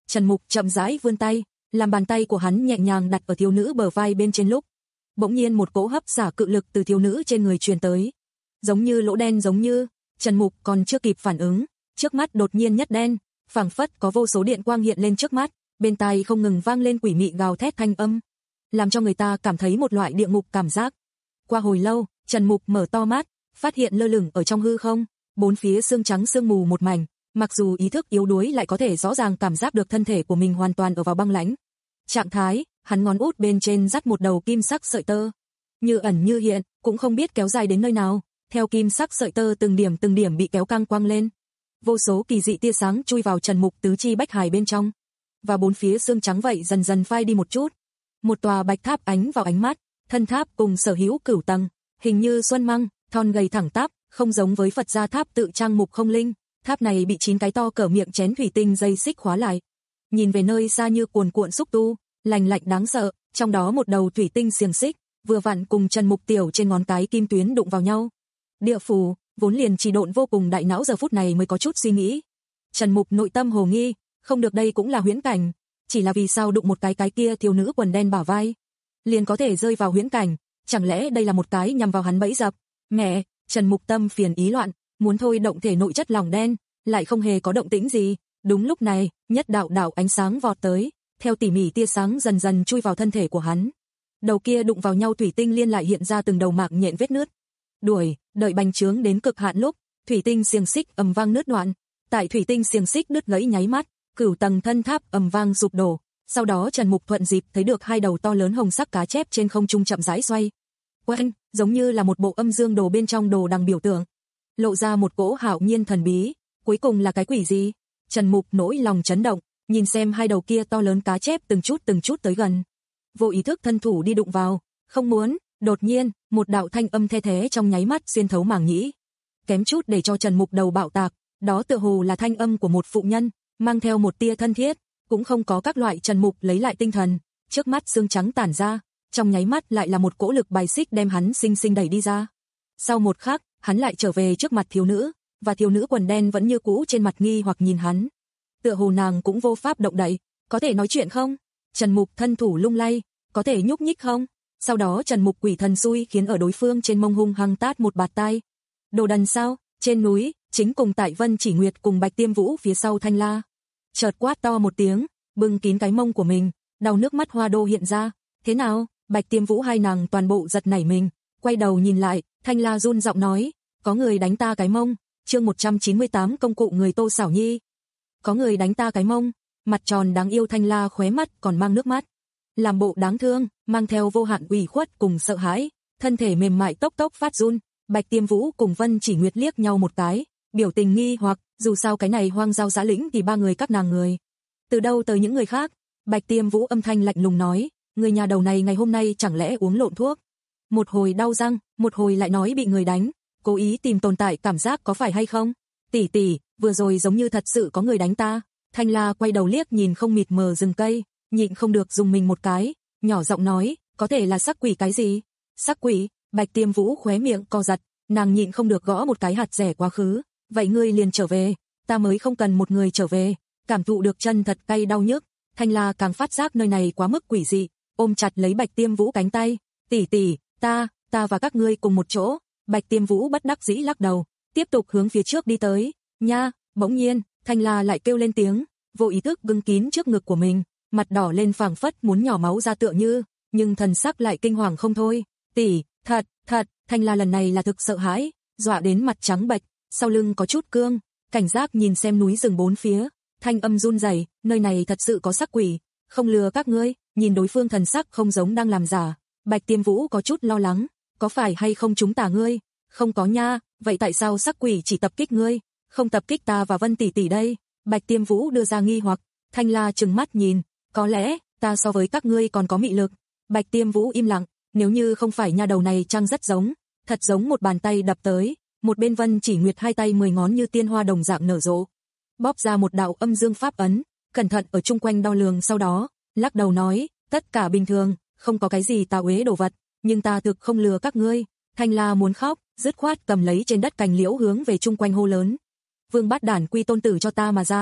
Trần Mục chậm rãi vươn tay, làm bàn tay của hắn nhẹ nhàng đặt ở thiếu nữ bờ vai bên trên lúc. Bỗng nhiên một cỗ hấp xả cự lực từ thiếu nữ trên người truyền tới. Giống như lỗ đen giống như, Trần Mục còn chưa kịp phản ứng, trước mắt đột nhiên nhất đen, phảng phất có vô số điện quang hiện lên trước mắt, bên tai không ngừng vang lên quỷ mị gào thét thanh âm, làm cho người ta cảm thấy một loại địa ngục cảm giác. Qua hồi lâu, Trần Mục mở to mắt, phát hiện lơ lửng ở trong hư không, bốn phía sương trắng sương mù một mảnh, mặc dù ý thức yếu đuối lại có thể rõ ràng cảm giác được thân thể của mình hoàn toàn ở vào băng lãnh. Trạng thái, hắn ngón út bên trên dắt một đầu kim sắc sợi tơ, như ẩn như hiện, cũng không biết kéo dài đến nơi nào, theo kim sắc sợi tơ từng điểm từng điểm bị kéo căng quăng lên. Vô số kỳ dị tia sáng chui vào Trần Mục tứ chi bách hài bên trong, và bốn phía sương trắng vậy dần dần phai đi một chút. Một tòa bạch tháp ánh vào ánh mắt, thân tháp cùng sở hữu cửu tầng, hình như xuân măng, thon gầy thẳng tắp, không giống với Phật gia tháp tự trang mục không linh, tháp này bị chín cái to cỡ miệng chén thủy tinh dây xích khóa lại. Nhìn về nơi xa như cuồn cuộn xúc tu, lành lạnh đáng sợ, trong đó một đầu thủy tinh xiềng xích, vừa vặn cùng Trần Mục tiểu trên ngón cái kim tuyến đụng vào nhau. Địa phủ, vốn liền trì độn vô cùng đại não giờ phút này mới có chút suy nghĩ. Trần Mục nội tâm hồ nghi, không được đây cũng là huyễn cảnh, chỉ là vì sao đụng một cái cái kia thiếu nữ quần đen bả vai, liền có thể rơi vào huyễn cảnh, chẳng lẽ đây là một cái nhằm vào hắn bẫy dập. Mẹ, Trần Mục tâm phiền ý loạn, muốn thôi động thể nội chất lỏng đen, lại không hề có động tĩnh gì. Đúng lúc này, nhất đạo đạo ánh sáng vọt tới, theo tỉ mỉ tia sáng dần dần chui vào thân thể của hắn. Đầu kia đụng vào nhau thủy tinh liên lại hiện ra từng đầu mạng nhện vết nứt. Đuổi, đợi bành trướng đến cực hạn lúc, thủy tinh xiềng xích ầm vang nứt đoạn. Tại thủy tinh xiềng xích đứt gãy nháy mắt, cửu tầng thân tháp ầm vang sụp đổ. Sau đó Trần Mục thuận dịp thấy được hai đầu to lớn hồng sắc cá chép trên không trung chậm rãi xoay quanh, giống như là một bộ âm dương đồ bên trong đồ đằng biểu tượng, lộ ra một cỗ hạo nhiên thần bí. Cuối cùng là cái quỷ gì? Trần Mục nỗi lòng chấn động, nhìn xem hai đầu kia to lớn cá chép từng chút từng chút tới gần, vô ý thức thân thủ đi đụng vào, không muốn. Đột nhiên, một đạo thanh âm the thế trong nháy mắt xuyên thấu màng nhĩ, kém chút để cho Trần Mục đầu bạo tạc. Đó tựa hồ là thanh âm của một phụ nhân, mang theo một tia thân thiết, cũng không có các loại. Trần Mục lấy lại tinh thần, trước mắt xương trắng tản ra, trong nháy mắt lại là một cỗ lực bài xích đem hắn sinh sinh đẩy đi ra. Sau một khắc, hắn lại trở về trước mặt thiếu nữ, và thiếu nữ quần đen vẫn như cũ trên mặt nghi hoặc nhìn hắn. Tựa hồ nàng cũng vô pháp động đậy. Có thể nói chuyện không? Trần Mục thân thủ lung lay, có thể nhúc nhích không? Sau đó Trần Mục quỷ thần xui khiến ở đối phương trên mông hung hăng tát một bạt tai. Đồ đần sao? Trên núi, chính cùng tại Vân Chỉ Nguyệt cùng Bạch Tiêm Vũ phía sau Thanh La, chợt quát to một tiếng, bưng kín cái mông của mình, đau nước mắt hoa đô hiện ra. Thế nào? Bạch Tiêm Vũ hai nàng toàn bộ giật nảy mình, quay đầu nhìn lại, Thanh La run giọng nói, có người đánh ta cái mông. Chương một trăm chín mươi tám công cụ người Tô Xảo Nhi. Có người đánh ta cái mông. Mặt tròn đáng yêu Thanh La khóe mắt còn mang nước mắt, làm bộ đáng thương, mang theo vô hạn ủy khuất cùng sợ hãi, thân thể mềm mại tốc tốc phát run. Bạch Tiêm Vũ cùng Vân Chỉ Nguyệt liếc nhau một cái, biểu tình nghi hoặc, dù sao cái này hoang giao giã lĩnh thì ba người các nàng người, từ đâu tới những người khác? Bạch Tiêm Vũ âm thanh lạnh lùng nói, người nhà đầu này ngày hôm nay chẳng lẽ uống lộn thuốc? Một hồi đau răng, một hồi lại nói bị người đánh, cố ý tìm tồn tại cảm giác có phải hay không? Tỷ tỷ, vừa rồi giống như thật sự có người đánh ta. Thanh La quay đầu liếc nhìn không mịt mờ rừng cây, nhịn không được dùng mình một cái, nhỏ giọng nói, có thể là sắc quỷ cái gì? Sắc quỷ? Bạch Tiêm Vũ khóe miệng co giật, nàng nhịn không được gõ một cái hạt rẻ quá khứ, vậy ngươi liền trở về, ta mới không cần một người trở về. Cảm thụ được chân thật cay đau nhức, Thanh La càng phát giác nơi này quá mức quỷ dị, ôm chặt lấy Bạch Tiêm Vũ cánh tay, tỷ tỷ, ta, ta và các ngươi cùng một chỗ. Bạch Tiêm Vũ bất đắc dĩ lắc đầu, tiếp tục hướng phía trước đi tới. Nha, bỗng nhiên, Thanh La lại kêu lên tiếng, vô ý thức bưng kín trước ngực của mình, mặt đỏ lên phảng phất muốn nhỏ máu ra tựa như, nhưng thần sắc lại kinh hoàng không thôi. Tỷ, thật, thật, Thanh La lần này là thực sợ hãi, dọa đến mặt trắng bệch, sau lưng có chút cương, cảnh giác nhìn xem núi rừng bốn phía, thanh âm run rẩy, nơi này thật sự có sắc quỷ, không lừa các ngươi. Nhìn đối phương thần sắc không giống đang làm giả, Bạch Tiêm Vũ có chút lo lắng, có phải hay không chúng tả ngươi? Không có nha, vậy tại sao sắc quỷ chỉ tập kích ngươi, không tập kích ta và Vân tỷ tỷ đây? Bạch Tiêm Vũ đưa ra nghi hoặc. Thanh La trừng mắt nhìn, có lẽ ta so với các ngươi còn có mị lực. Bạch Tiêm Vũ im lặng, nếu như không phải nha đầu này trang rất giống, thật giống một bàn tay đập tới, một bên Vân Chỉ Nguyệt hai tay mười ngón như tiên hoa đồng dạng nở rộ, bóp ra một đạo âm dương pháp ấn, cẩn thận ở chung quanh đo lường, sau đó lắc đầu nói, tất cả bình thường, không có cái gì tà uế đồ vật, nhưng ta thực không lừa các ngươi. Thanh La muốn khóc, dứt khoát cầm lấy trên đất cành liễu hướng về chung quanh hô lớn, Vương Bát Đản quy tôn tử cho ta mà ra.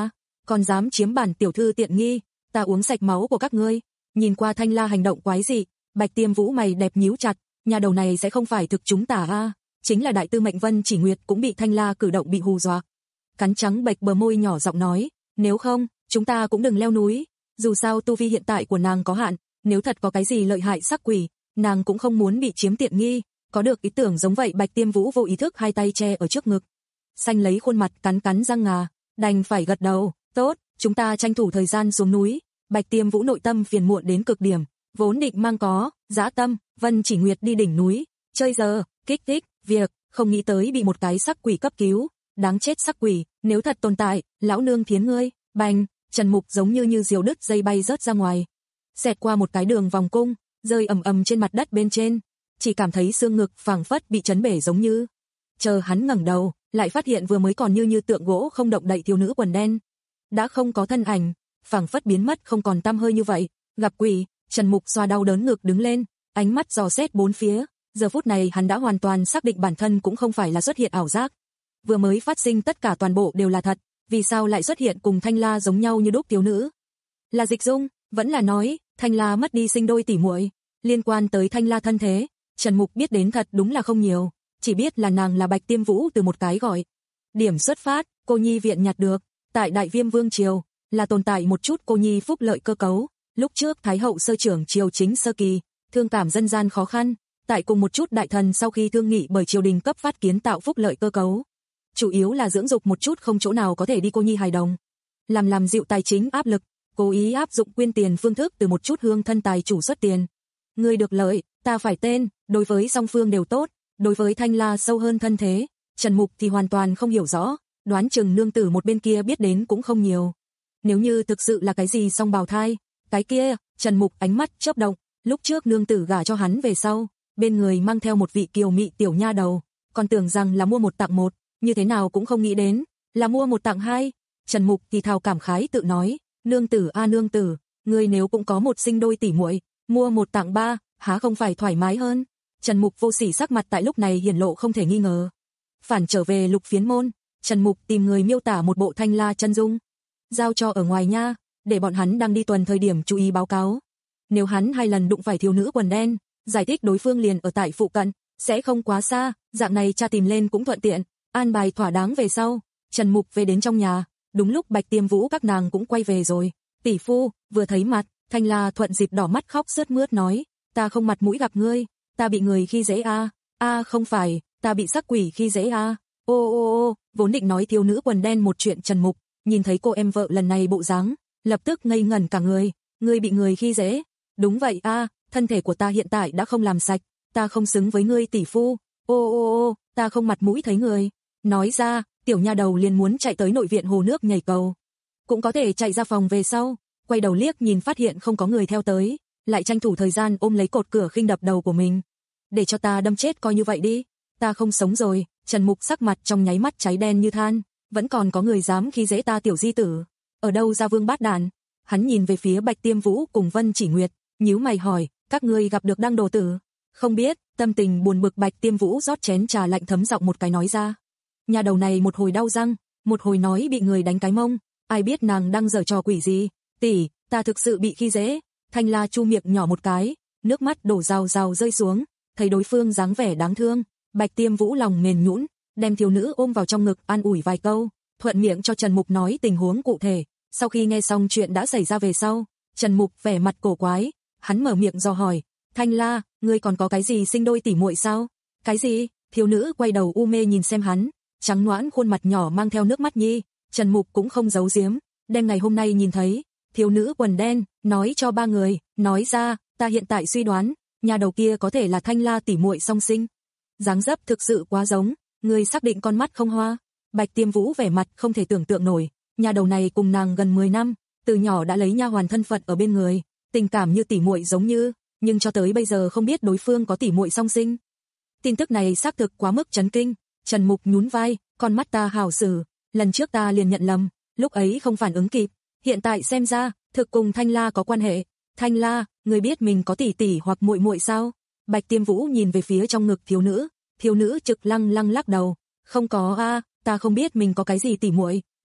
còn dám chiếm bản tiểu thư tiện nghi, ta uống sạch máu của các ngươi. Nhìn qua Thanh La hành động quái dị, Bạch Tiêm Vũ mày đẹp nhíu chặt, nhà đầu này sẽ không phải thực chúng tả a, chính là đại tư mệnh Vân Chỉ Nguyệt cũng bị Thanh La cử động bị hù dọa. Cắn trắng bệch bờ môi nhỏ giọng nói, nếu không, chúng ta cũng đừng leo núi, dù sao tu vi hiện tại của nàng có hạn, nếu thật có cái gì lợi hại sắc quỷ, nàng cũng không muốn bị chiếm tiện nghi. Có được ý tưởng giống vậy, Bạch Tiêm Vũ vô ý thức hai tay che ở trước ngực, xanh lấy khuôn mặt cắn cắn răng ngà, đành phải gật đầu, tốt, chúng ta tranh thủ thời gian xuống núi. Bạch Tiêm Vũ nội tâm phiền muộn đến cực điểm, vốn định mang có dã tâm, Vân Chỉ Nguyệt đi đỉnh núi chơi giờ, kích thích việc, không nghĩ tới bị một cái sắc quỷ cấp cứu, đáng chết sắc quỷ, nếu thật tồn tại, lão nương thiến ngươi. Bành, Trần Mục giống như như diều đứt dây bay rớt ra ngoài, xẹt qua một cái đường vòng cung, rơi ầm ầm trên mặt đất bên trên, chỉ cảm thấy xương ngực phảng phất bị chấn bể giống như. Chờ hắn ngẩng đầu, lại phát hiện vừa mới còn như như tượng gỗ không động đậy thiếu nữ quần đen đã không có thân ảnh, phảng phất biến mất không còn tăm hơi như vậy. Gặp quỷ, Trần Mục xoa đau đớn ngực đứng lên, ánh mắt dò xét bốn phía, giờ phút này hắn đã hoàn toàn xác định bản thân cũng không phải là xuất hiện ảo giác. Vừa mới phát sinh tất cả toàn bộ đều là thật, vì sao lại xuất hiện cùng Thanh La giống nhau như đúc thiếu nữ? Là dịch dung, vẫn là nói Thanh La mất đi sinh đôi tỉ muội? Liên quan tới Thanh La thân thế, Trần Mục biết đến thật đúng là không nhiều, chỉ biết là nàng là Bạch Tiêm Vũ từ một cái gọi điểm xuất phát, cô nhi viện nhặt được, tại Đại Viêm Vương triều, là tồn tại một chút cô nhi phúc lợi cơ cấu. Lúc trước Thái hậu sơ trưởng triều chính sơ kỳ, thương cảm dân gian khó khăn, tại cùng một chút đại thần sau khi thương nghị bởi triều đình cấp phát kiến tạo phúc lợi cơ cấu, chủ yếu là dưỡng dục một chút không chỗ nào có thể đi cô nhi hài đồng, làm làm dịu tài chính áp lực, cố ý áp dụng quyên tiền phương thức từ một chút hương thân tài chủ xuất tiền. Người được lợi, ta phải tên, đối với song phương đều tốt, đối với Thanh La sâu hơn thân thế, Trần Mục thì hoàn toàn không hiểu rõ, đoán chừng nương tử một bên kia biết đến cũng không nhiều. Nếu như thực sự là cái gì song bào thai, cái kia, Trần Mục ánh mắt chớp động, lúc trước nương tử gả cho hắn về sau, bên người mang theo một vị kiều mị tiểu nha đầu, còn tưởng rằng là mua một tặng một, như thế nào cũng không nghĩ đến, là mua một tặng hai. Trần Mục thì thào cảm khái tự nói, nương tử a nương tử, ngươi nếu cũng có một sinh đôi tỷ muội, mua một tặng ba, há không phải thoải mái hơn. Trần Mục vô sỉ sắc mặt tại lúc này hiển lộ không thể nghi ngờ. Phản trở về Lục Phiến môn, Trần Mục tìm người miêu tả một bộ Thanh La chân dung, giao cho ở ngoài nha, để bọn hắn đang đi tuần thời điểm chú ý báo cáo. Nếu hắn hai lần đụng phải thiếu nữ quần đen, giải thích đối phương liền ở tại phụ cận, sẽ không quá xa, dạng này cha tìm lên cũng thuận tiện. An bài thỏa đáng về sau, Trần Mục về đến trong nhà, đúng lúc Bạch Tiêm Vũ các nàng cũng quay về rồi. Tỷ phu, vừa thấy mặt, Thanh La thuận dịp đỏ mắt khóc sướt mướt nói, ta không mặt mũi gặp ngươi, ta bị người khi dễ a, a không phải, ta bị sắc quỷ khi dễ a. Ô ô ô, vốn định nói thiếu nữ quần đen một chuyện Trần Mục, nhìn thấy cô em vợ lần này bộ dáng, lập tức ngây ngẩn cả người, ngươi bị người khi dễ? Đúng vậy a, thân thể của ta hiện tại đã không làm sạch, ta không xứng với ngươi tỷ phu. Ô ô ô, ta không mặt mũi thấy người. Nói ra, tiểu nha đầu liền muốn chạy tới nội viện hồ nước nhảy cầu. Cũng có thể chạy ra phòng về sau, quay đầu liếc nhìn phát hiện không có người theo tới, lại tranh thủ thời gian ôm lấy cột cửa khinh đập đầu của mình. Để cho ta đâm chết coi như vậy đi, ta không sống rồi. Trần Mục sắc mặt trong nháy mắt cháy đen như than, vẫn còn có người dám khi dễ ta tiểu di tử, ở đâu ra vương bát đàn. Hắn nhìn về phía Bạch Tiêm Vũ cùng Vân Chỉ Nguyệt, nhíu mày hỏi, các ngươi gặp được đăng đồ tử? Không biết. Tâm tình buồn bực Bạch Tiêm Vũ rót chén trà lạnh thấm giọng một cái nói ra. Nhà đầu này một hồi đau răng, một hồi nói bị người đánh cái mông, ai biết nàng đang giở trò quỷ gì. Tỷ, ta thực sự bị khi dễ. Thanh La chu miệng nhỏ một cái, nước mắt đổ rào rào rơi xuống, thấy đối phương dáng vẻ đáng thương, Bạch Tiêm Vũ lòng mềm nhũn, đem thiếu nữ ôm vào trong ngực an ủi vài câu, thuận miệng cho Trần Mục nói tình huống cụ thể. Sau khi nghe xong chuyện đã xảy ra về sau, Trần Mục vẻ mặt cổ quái, hắn mở miệng dò hỏi, Thanh La, ngươi còn có cái gì sinh đôi tỉ muội sao? Cái gì? Thiếu nữ quay đầu u mê nhìn xem hắn, trắng nõn khuôn mặt nhỏ mang theo nước mắt nhi. Trần Mục cũng không giấu giếm, đem ngày hôm nay nhìn thấy thiếu nữ quần đen nói cho ba người, nói ra, ta hiện tại suy đoán, nhà đầu kia có thể là Thanh La tỉ muội song sinh. Dáng dấp thực sự quá giống, ngươi xác định con mắt không hoa? Bạch Tiêm Vũ vẻ mặt không thể tưởng tượng nổi, nhà đầu này cùng nàng gần mười năm, từ nhỏ đã lấy nha hoàn thân phận ở bên người, tình cảm như tỉ muội giống như, nhưng cho tới bây giờ không biết đối phương có tỉ muội song sinh. Tin tức này xác thực quá mức chấn kinh. Trần Mục nhún vai, con mắt ta hảo xử, lần trước ta liền nhận lầm, lúc ấy không phản ứng kịp, hiện tại xem ra, thực cùng Thanh La có quan hệ. Thanh La, người biết mình có tỷ tỷ hoặc muội muội sao? Bạch Tiêm Vũ nhìn về phía trong ngực thiếu nữ, thiếu nữ trực lăng lăng lắc đầu, không có a, ta không biết mình có cái gì tỷ muội,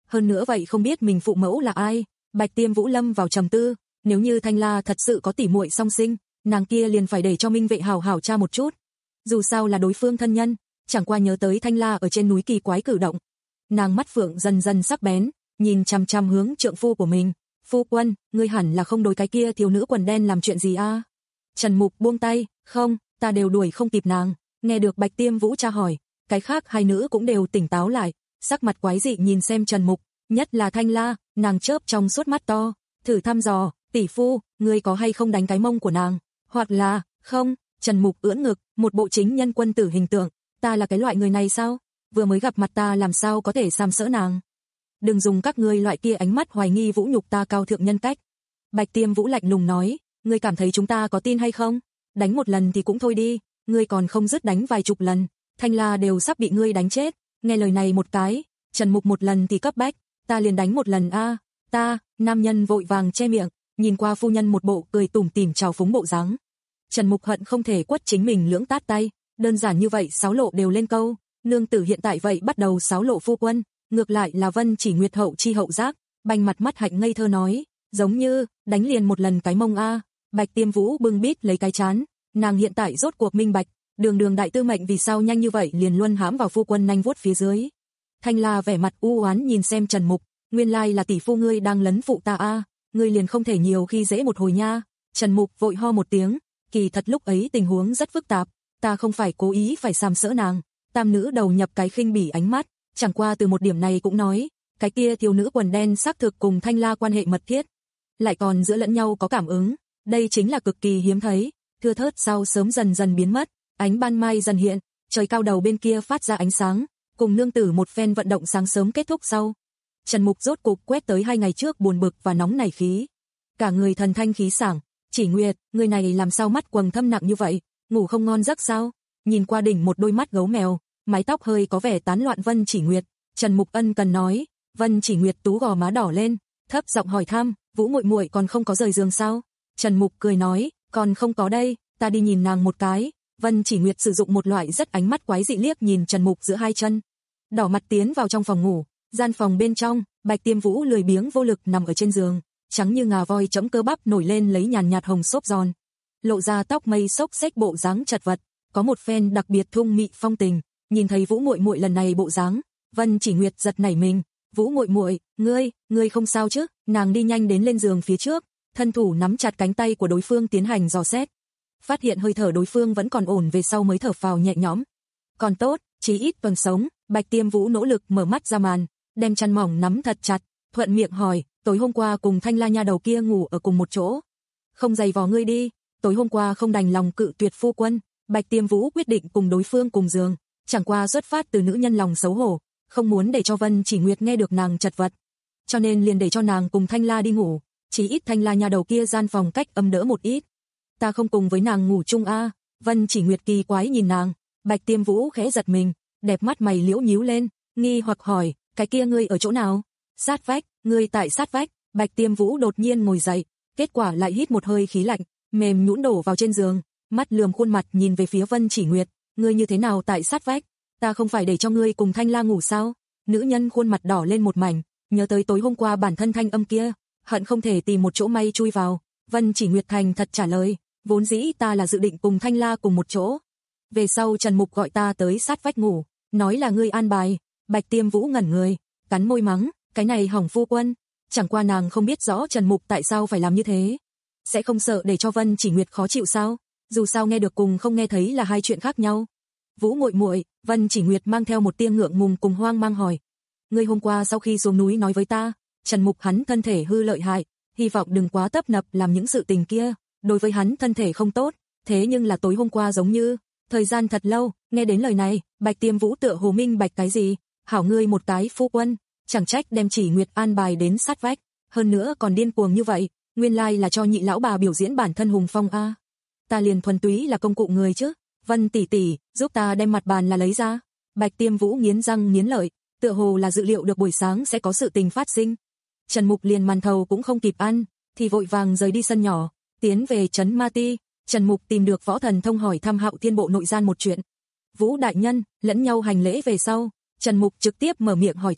hơn nữa vậy không biết mình phụ mẫu là ai. Bạch Tiêm Vũ lâm vào trầm tư, nếu như Thanh La thật sự có tỉ muội song sinh, nàng kia liền phải để cho Minh Vệ hảo hảo tra một chút. Dù sao là đối phương thân nhân, chẳng qua nhớ tới Thanh La ở trên núi kỳ quái cử động. Nàng mắt phượng dần dần sắc bén, nhìn chằm chằm hướng trượng phu của mình. Phu quân, ngươi hẳn là không đối cái kia thiếu nữ quần đen làm chuyện gì a? À? Trần Mục buông tay, không, ta đều đuổi không kịp nàng. Nghe được Bạch Tiêm Vũ tra hỏi, cái khác hai nữ cũng đều tỉnh táo lại, sắc mặt quái dị nhìn xem Trần Mục, nhất là Thanh La, nàng chớp trong suốt mắt to, thử thăm dò, tỷ phu, ngươi có hay không đánh cái mông của nàng, hoặc là, không. Trần Mục ưỡn ngực, một bộ chính nhân quân tử hình tượng, ta là cái loại người này sao? Vừa mới gặp mặt ta làm sao có thể sàm sỡ nàng? Đừng dùng các ngươi loại kia ánh mắt hoài nghi vũ nhục ta cao thượng nhân cách. Bạch Tiêm Vũ lạnh lùng nói, ngươi cảm thấy chúng ta có tin hay không? Đánh một lần thì cũng thôi đi, ngươi còn không dứt đánh vài chục lần, Thanh La đều sắp bị ngươi đánh chết. Nghe lời này một cái, Trần Mục một lần thì cấp bách, ta liền đánh một lần a, à, ta, nam nhân vội vàng che miệng, nhìn qua phu nhân một bộ cười tủm tỉm trào phúng bộ dáng. Trần Mục hận không thể quất chính mình lưỡng tát tay, đơn giản như vậy sáo lộ đều lên câu, nương tử hiện tại vậy bắt đầu sáo lộ phu quân, ngược lại là Vân Chỉ Nguyệt hậu chi hậu giác, banh mặt mắt hạnh ngây thơ nói, giống như, đánh liền một lần cái mông a. Bạch Tiêm Vũ bưng bít lấy cái chán, nàng hiện tại rốt cuộc minh bạch, đường đường đại tư mệnh vì sao nhanh như vậy liền luân hãm vào phu quân nanh vuốt phía dưới. Thanh La vẻ mặt u oán nhìn xem Trần Mục, nguyên lai là tỷ phu ngươi đang lấn phụ ta a, ngươi liền không thể nhiều khi dễ một hồi nha. Trần Mục vội ho một tiếng, kỳ thật lúc ấy tình huống rất phức tạp, ta không phải cố ý phải sàm sỡ nàng. Tam nữ đầu nhập cái khinh bỉ ánh mắt, chẳng qua từ một điểm này cũng nói, cái kia thiếu nữ quần đen xác thực cùng Thanh La quan hệ mật thiết, lại còn giữa lẫn nhau có cảm ứng, đây chính là cực kỳ hiếm thấy. Thưa thớt sau sớm dần dần biến mất, ánh ban mai dần hiện, trời cao đầu bên kia phát ra ánh sáng, cùng nương tử một phen vận động sáng sớm kết thúc sau. Trần Mục rốt cục quét tới hai ngày trước buồn bực và nóng nảy khí, cả người thần thanh khí sảng. Chỉ Nguyệt, người này làm sao mắt quầng thâm nặng như vậy, ngủ không ngon giấc sao? Nhìn qua đỉnh một đôi mắt gấu mèo, mái tóc hơi có vẻ tán loạn Vân Chỉ Nguyệt, Trần Mục ân cần nói. Vân Chỉ Nguyệt tú gò má đỏ lên, thấp giọng hỏi thăm, Vũ muội muội còn không có rời giường sao? Trần Mục cười nói, còn không có đây, ta đi nhìn nàng một cái. Vân Chỉ Nguyệt sử dụng một loại rất ánh mắt quái dị liếc nhìn Trần Mục giữa hai chân, đỏ mặt tiến vào trong phòng ngủ. Gian phòng bên trong, Bạch Tiêm Vũ lười biếng vô lực nằm ở trên giường, trắng như ngà voi chấm cơ bắp nổi lên lấy nhàn nhạt hồng xốp giòn, lộ ra tóc mây xốc xếch bộ dáng chật vật, có một phen đặc biệt thung mị phong tình. Nhìn thấy Vũ muội muội lần này bộ dáng, Vân Chỉ Nguyệt giật nảy mình, Vũ muội muội, ngươi, ngươi không sao chứ? Nàng đi nhanh đến lên giường phía trước, thân thủ nắm chặt cánh tay của đối phương tiến hành dò xét, phát hiện hơi thở đối phương vẫn còn ổn về sau mới thở phào nhẹ nhõm. Còn tốt, chí ít tuần sống. Bạch Tiêm Vũ nỗ lực mở mắt ra màn, đem chăn mỏng nắm thật chặt, thuận miệng hỏi, tối hôm qua cùng Thanh La nha đầu kia ngủ ở cùng một chỗ? Không giày vò ngươi đi, tối hôm qua không đành lòng cự tuyệt phu quân. Bạch Tiêm Vũ quyết định cùng đối phương cùng giường, chẳng qua xuất phát từ nữ nhân lòng xấu hổ, không muốn để cho Vân Chỉ Nguyệt nghe được nàng chật vật, cho nên liền để cho nàng cùng Thanh La đi ngủ, chỉ ít Thanh La nha đầu kia gian phòng cách âm đỡ một ít. Ta không cùng với nàng ngủ chung a. Vân Chỉ Nguyệt kỳ quái nhìn nàng, Bạch Tiêm Vũ khẽ giật mình, đẹp mắt mày liễu nhíu lên, nghi hoặc hỏi, cái kia ngươi ở chỗ nào? Sát vách, ngươi tại sát vách. Bạch Tiêm Vũ đột nhiên ngồi dậy, kết quả lại hít một hơi khí lạnh, mềm nhũn đổ vào trên giường, mắt lườm khuôn mặt nhìn về phía Vân Chỉ Nguyệt, ngươi như thế nào tại sát vách? Ta không phải để cho ngươi cùng Thanh La ngủ sao? Nữ nhân khuôn mặt đỏ lên một mảnh, nhớ tới tối hôm qua bản thân thanh âm kia, hận không thể tìm một chỗ may chui vào. Vân Chỉ Nguyệt thành thật trả lời, vốn dĩ ta là dự định cùng Thanh La cùng một chỗ, về sau Trần Mục gọi ta tới sát vách ngủ, nói là ngươi an bài. Bạch Tiêm Vũ ngẩn người, cắn môi mắng, cái này hỏng phu quân. Chẳng qua nàng không biết rõ Trần Mục tại sao phải làm như thế, sẽ không sợ để cho Vân Chỉ Nguyệt khó chịu sao? Dù sao nghe được cùng không nghe thấy là hai chuyện khác nhau. Vũ muội muội, Vân Chỉ Nguyệt mang theo một tia ngượng ngùng cùng hoang mang hỏi, ngươi hôm qua sau khi xuống núi nói với ta, Trần Mục hắn thân thể hư lợi hại, hy vọng đừng quá tấp nập làm những sự tình kia, đối với hắn thân thể không tốt, thế nhưng là tối hôm qua giống như, thời gian thật lâu. Nghe đến lời này, Bạch Tiêm Vũ tựa hồ minh bạch cái gì, hảo ngươi một cái phu quân, chẳng trách đem Chỉ Nguyệt an bài đến sát vách, hơn nữa còn điên cuồng như vậy, nguyên lai là cho nhị lão bà biểu diễn bản thân hùng phong a. Ta liền thuần túy là công cụ người chứ. Vân tỷ tỷ, giúp ta đem mặt bàn là lấy ra. Bạch Tiêm Vũ nghiến răng nghiến lợi, tựa hồ là dự liệu được buổi sáng sẽ có sự tình phát sinh. Trần Mục liền màn thầu cũng không kịp ăn, thì vội vàng rời đi sân nhỏ, tiến về trấn Ma Ti. Trần Mục tìm được Võ Thần Thông hỏi thăm Hạo Thiên Bộ nội gian một chuyện. Vũ đại nhân, lẫn nhau hành lễ về sau, Trần Mục trực tiếp mở miệng hỏi thăm,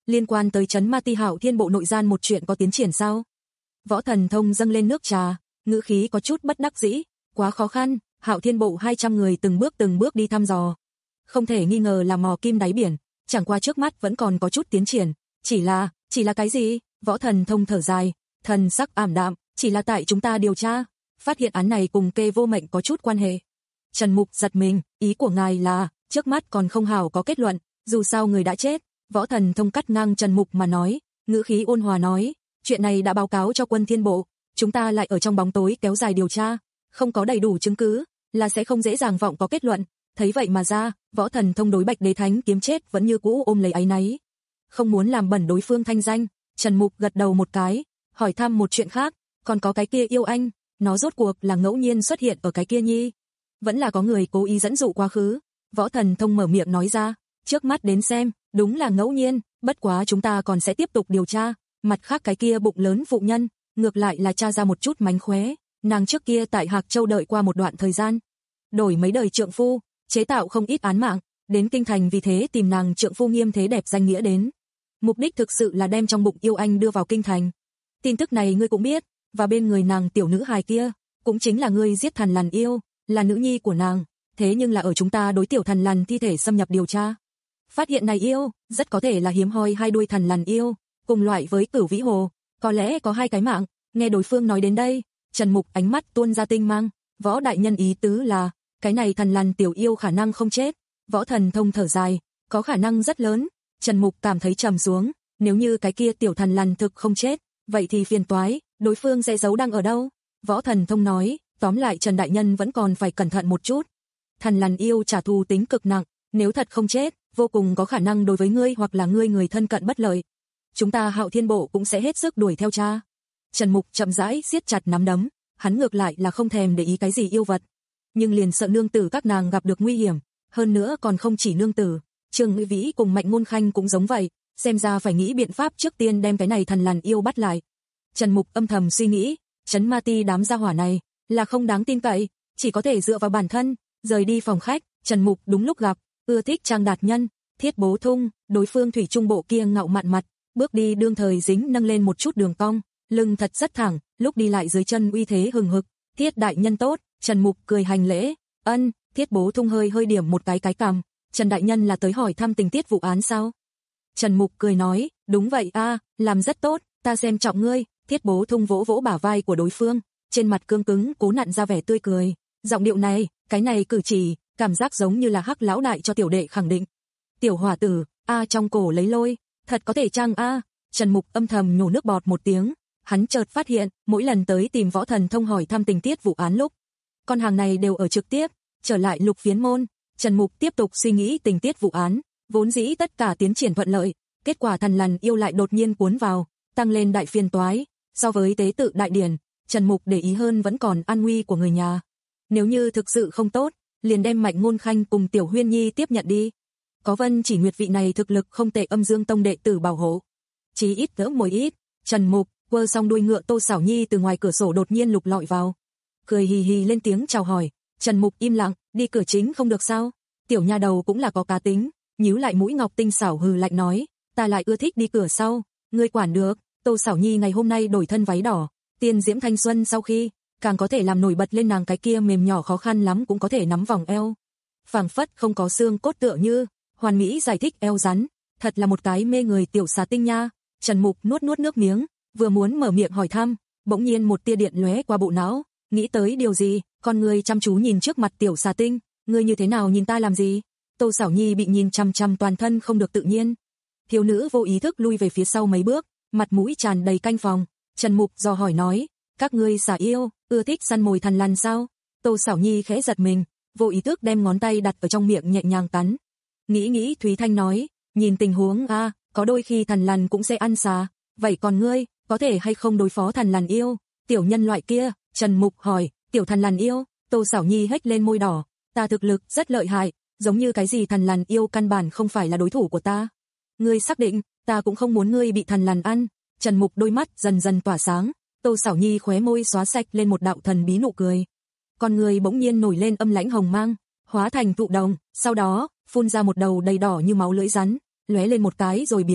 liên quan tới trấn Ma Ti Hạo Thiên Bộ nội gian một chuyện có tiến triển sao? Võ Thần Thông dâng lên nước trà, ngữ khí có chút bất đắc dĩ, quá khó khăn, Hạo Thiên Bộ hai trăm người từng bước từng bước đi thăm dò. Không thể nghi ngờ là mò kim đáy biển, chẳng qua trước mắt vẫn còn có chút tiến triển, chỉ là, chỉ là cái gì? Võ Thần Thông thở dài, thần sắc ảm đạm, chỉ là tại chúng ta điều tra, phát hiện án này cùng kê vô mệnh có chút quan hệ. Trần Mục giật mình, ý của ngài là, trước mắt còn không hảo có kết luận, dù sao người đã chết. Võ Thần Thông cắt ngang Trần Mục mà nói, ngữ khí ôn hòa nói, chuyện này đã báo cáo cho Quân Thiên Bộ, chúng ta lại ở trong bóng tối kéo dài điều tra, không có đầy đủ chứng cứ, là sẽ không dễ dàng vọng có kết luận. Thấy vậy mà ra, Võ Thần Thông đối Bạch Đế Thánh kiếm chết vẫn như cũ ôm lấy áy náy, không muốn làm bẩn đối phương thanh danh. Trần Mục gật đầu một cái, hỏi thăm một chuyện khác, còn có cái kia yêu anh, nó rốt cuộc là ngẫu nhiên xuất hiện ở cái kia nhi, vẫn là có người cố ý dẫn dụ quá khứ? Võ Thần Thông mở miệng nói ra, trước mắt đến xem, đúng là ngẫu nhiên, bất quá chúng ta còn sẽ tiếp tục điều tra, mặt khác cái kia bụng lớn phụ nhân, ngược lại là tra ra một chút mánh khóe, nàng trước kia tại Hạc Châu đợi qua một đoạn thời gian, đổi mấy đời trượng phu, chế tạo không ít án mạng, đến kinh thành vì thế tìm nàng trượng phu nghiêm thế đẹp danh nghĩa đến. Mục đích thực sự là đem trong bụng yêu anh đưa vào kinh thành. Tin tức này ngươi cũng biết, và bên người nàng tiểu nữ hài kia, cũng chính là ngươi giết Thần Lằn yêu, là nữ nhi của nàng, thế nhưng là ở chúng ta đối tiểu Thần Lằn thi thể xâm nhập điều tra. Phát hiện này yêu, rất có thể là hiếm hoi hai đuôi Thần Lằn yêu, cùng loại với Cửu Vĩ Hồ, có lẽ có hai cái mạng. Nghe đối phương nói đến đây, Trần Mục ánh mắt tuôn ra tinh mang, Võ đại nhân ý tứ là, cái này Thần Lằn tiểu yêu khả năng không chết. Võ Thần Thông thở dài, có khả năng rất lớn. Trần Mục cảm thấy trầm xuống, nếu như cái kia tiểu Thần Lằn thực không chết, vậy thì phiền toái, đối phương sẽ giấu đang ở đâu? Võ Thần Thông nói, tóm lại Trần đại nhân vẫn còn phải cẩn thận một chút. Thần Lằn yêu trả thù tính cực nặng, nếu thật không chết, vô cùng có khả năng đối với ngươi hoặc là ngươi người thân cận bất lợi. Chúng ta Hạo Thiên Bộ cũng sẽ hết sức đuổi theo tra. Trần Mục chậm rãi siết chặt nắm đấm, hắn ngược lại là không thèm để ý cái gì yêu vật, nhưng liền sợ nương tử các nàng gặp được nguy hiểm, hơn nữa còn không chỉ nương tử, Trương Ngụy Vĩ cùng Mạnh Ngôn Khanh cũng giống vậy, xem ra phải nghĩ biện pháp trước tiên đem cái này Thần Lằn yêu bắt lại. Trần Mục âm thầm suy nghĩ, trấn Ma Ti đám gia hỏa này là không đáng tin cậy, chỉ có thể dựa vào bản thân. Rời đi phòng khách, Trần Mục đúng lúc gặp ưa thích Trang Đạt Nhân, Thiết Bố Thung, đối phương thủy trung bộ kia ngạo mạn mặt, bước đi đương thời dính nâng lên một chút đường cong, lưng thật rất thẳng, lúc đi lại dưới chân uy thế hừng hực. Thiết đại nhân tốt. Trần Mục cười hành lễ, ân. Thiết Bố Thung hơi hơi điểm một cái cái cằm, Trần đại nhân là tới hỏi thăm tình tiết vụ án sao? Trần Mục cười nói, đúng vậy a, làm rất tốt, ta xem trọng ngươi. Thiết Bố Thung vỗ vỗ bả vai của đối phương, trên mặt cương cứng cố nặn ra vẻ tươi cười, giọng điệu này, cái này cử chỉ, cảm giác giống như là Hắc lão đại cho tiểu đệ khẳng định. Tiểu hỏa tử, a trong cổ lấy lôi, thật có thể chăng a? Trần Mục âm thầm nhổ nước bọt một tiếng, hắn chợt phát hiện, mỗi lần tới tìm Võ Thần Thông hỏi thăm tình tiết vụ án lúc, con hàng này đều ở trực tiếp. Trở lại Lục Phiến Môn, Trần Mục tiếp tục suy nghĩ tình tiết vụ án, vốn dĩ tất cả tiến triển thuận lợi, kết quả Thần Lằn yêu lại đột nhiên cuốn vào, tăng lên đại phiền toái. So với tế tự đại điển, Trần Mục để ý hơn vẫn còn an nguy của người nhà. Nếu như thực sự không tốt, liền đem Mạnh Ngôn Khanh cùng Tiểu Huyên Nhi tiếp nhận đi. Có Vân Chỉ Nguyệt vị này thực lực không tệ Âm Dương Tông đệ tử bảo hộ, chí ít đỡ một ít. Trần Mục quơ xong đuôi ngựa Tô Sảo Nhi từ ngoài cửa sổ đột nhiên lục lọi vào, cười hì hì lên tiếng chào hỏi. Trần Mục im lặng, đi cửa chính không được sao? Tiểu nha đầu cũng là có cá tính, nhíu lại mũi ngọc tinh xảo hừ lạnh nói, ta lại ưa thích đi cửa sau, ngươi quản được. Tô Sảo Nhi ngày hôm nay đổi thân váy đỏ, tiên diễm thanh xuân sau khi, càng có thể làm nổi bật lên nàng cái kia mềm nhỏ khó khăn lắm cũng có thể nắm vòng eo, phảng phất không có xương cốt tựa như, hoàn mỹ giải thích eo rắn, thật là một cái mê người tiểu xà tinh nha. Trần Mục nuốt nuốt nước miếng, vừa muốn mở miệng hỏi thăm, bỗng nhiên một tia điện lóe qua bộ não, nghĩ tới điều gì, con người chăm chú nhìn trước mặt tiểu xà tinh, ngươi như thế nào nhìn ta làm gì? Tô Sảo Nhi bị nhìn chăm chăm toàn thân không được tự nhiên, thiếu nữ vô ý thức lui về phía sau mấy bước, mặt mũi tràn đầy canh phòng. Trần Mục dò hỏi nói, các ngươi xà yêu, ưa thích săn mồi Thần Lằn sao? Tô Sảo Nhi khẽ giật mình, vô ý thức đem ngón tay đặt ở trong miệng nhẹ nhàng cắn. Nghĩ nghĩ Thúy Thanh nói, nhìn tình huống a, à, có đôi khi Thần Lằn cũng sẽ ăn xà, vậy còn ngươi, có thể hay không đối phó Thần Lằn yêu, tiểu nhân loại kia? Trần Mục hỏi, tiểu Thần Lằn yêu? Tô Sảo Nhi hếch lên môi đỏ, ta thực lực rất lợi hại, giống như cái gì Thần Lằn yêu căn bản không phải là đối thủ của ta. Ngươi xác định? Ta cũng không muốn ngươi bị Thần Lằn ăn. Trần Mục đôi mắt dần dần tỏa sáng, Tô Sảo Nhi khóe môi xóa sạch lên một đạo thần bí nụ cười, con người bỗng nhiên nổi lên âm lãnh hồng mang, hóa thành thụ đồng, sau đó phun ra một đầu đầy đỏ như máu lưỡi rắn, lóe lên một cái rồi biến mất.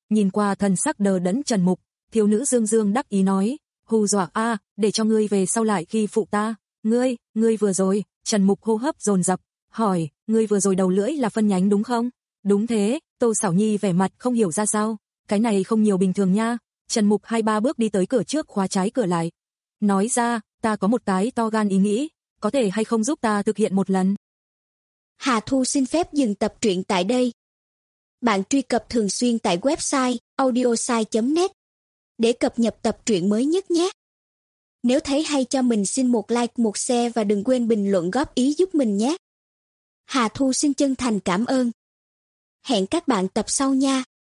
nhìn qua thần sắc đờ đẫn Trần Mục, thiếu nữ dương dương đắc ý nói, hù dọa a, để cho ngươi về sau lại khi phụ ta, ngươi, ngươi vừa rồi, Trần Mục hô hấp dồn dập, hỏi, ngươi vừa rồi đầu lưỡi là phân nhánh đúng không? Đúng thế, Tô Sảo Nhi vẻ mặt không hiểu ra sao, cái này không nhiều bình thường nha. Trần Mục hai ba bước đi tới cửa trước khóa trái cửa lại. Nói ra, ta có một cái to gan ý nghĩ, có thể hay không giúp ta thực hiện một lần? Hà Thu xin phép dừng tập truyện tại đây. Bạn truy cập thường xuyên tại website audiosai chấm net để cập nhật tập truyện mới nhất nhé. Nếu thấy hay cho mình xin một like, một share và đừng quên bình luận góp ý giúp mình nhé. Hà Thu xin chân thành cảm ơn. Hẹn các bạn tập sau nha.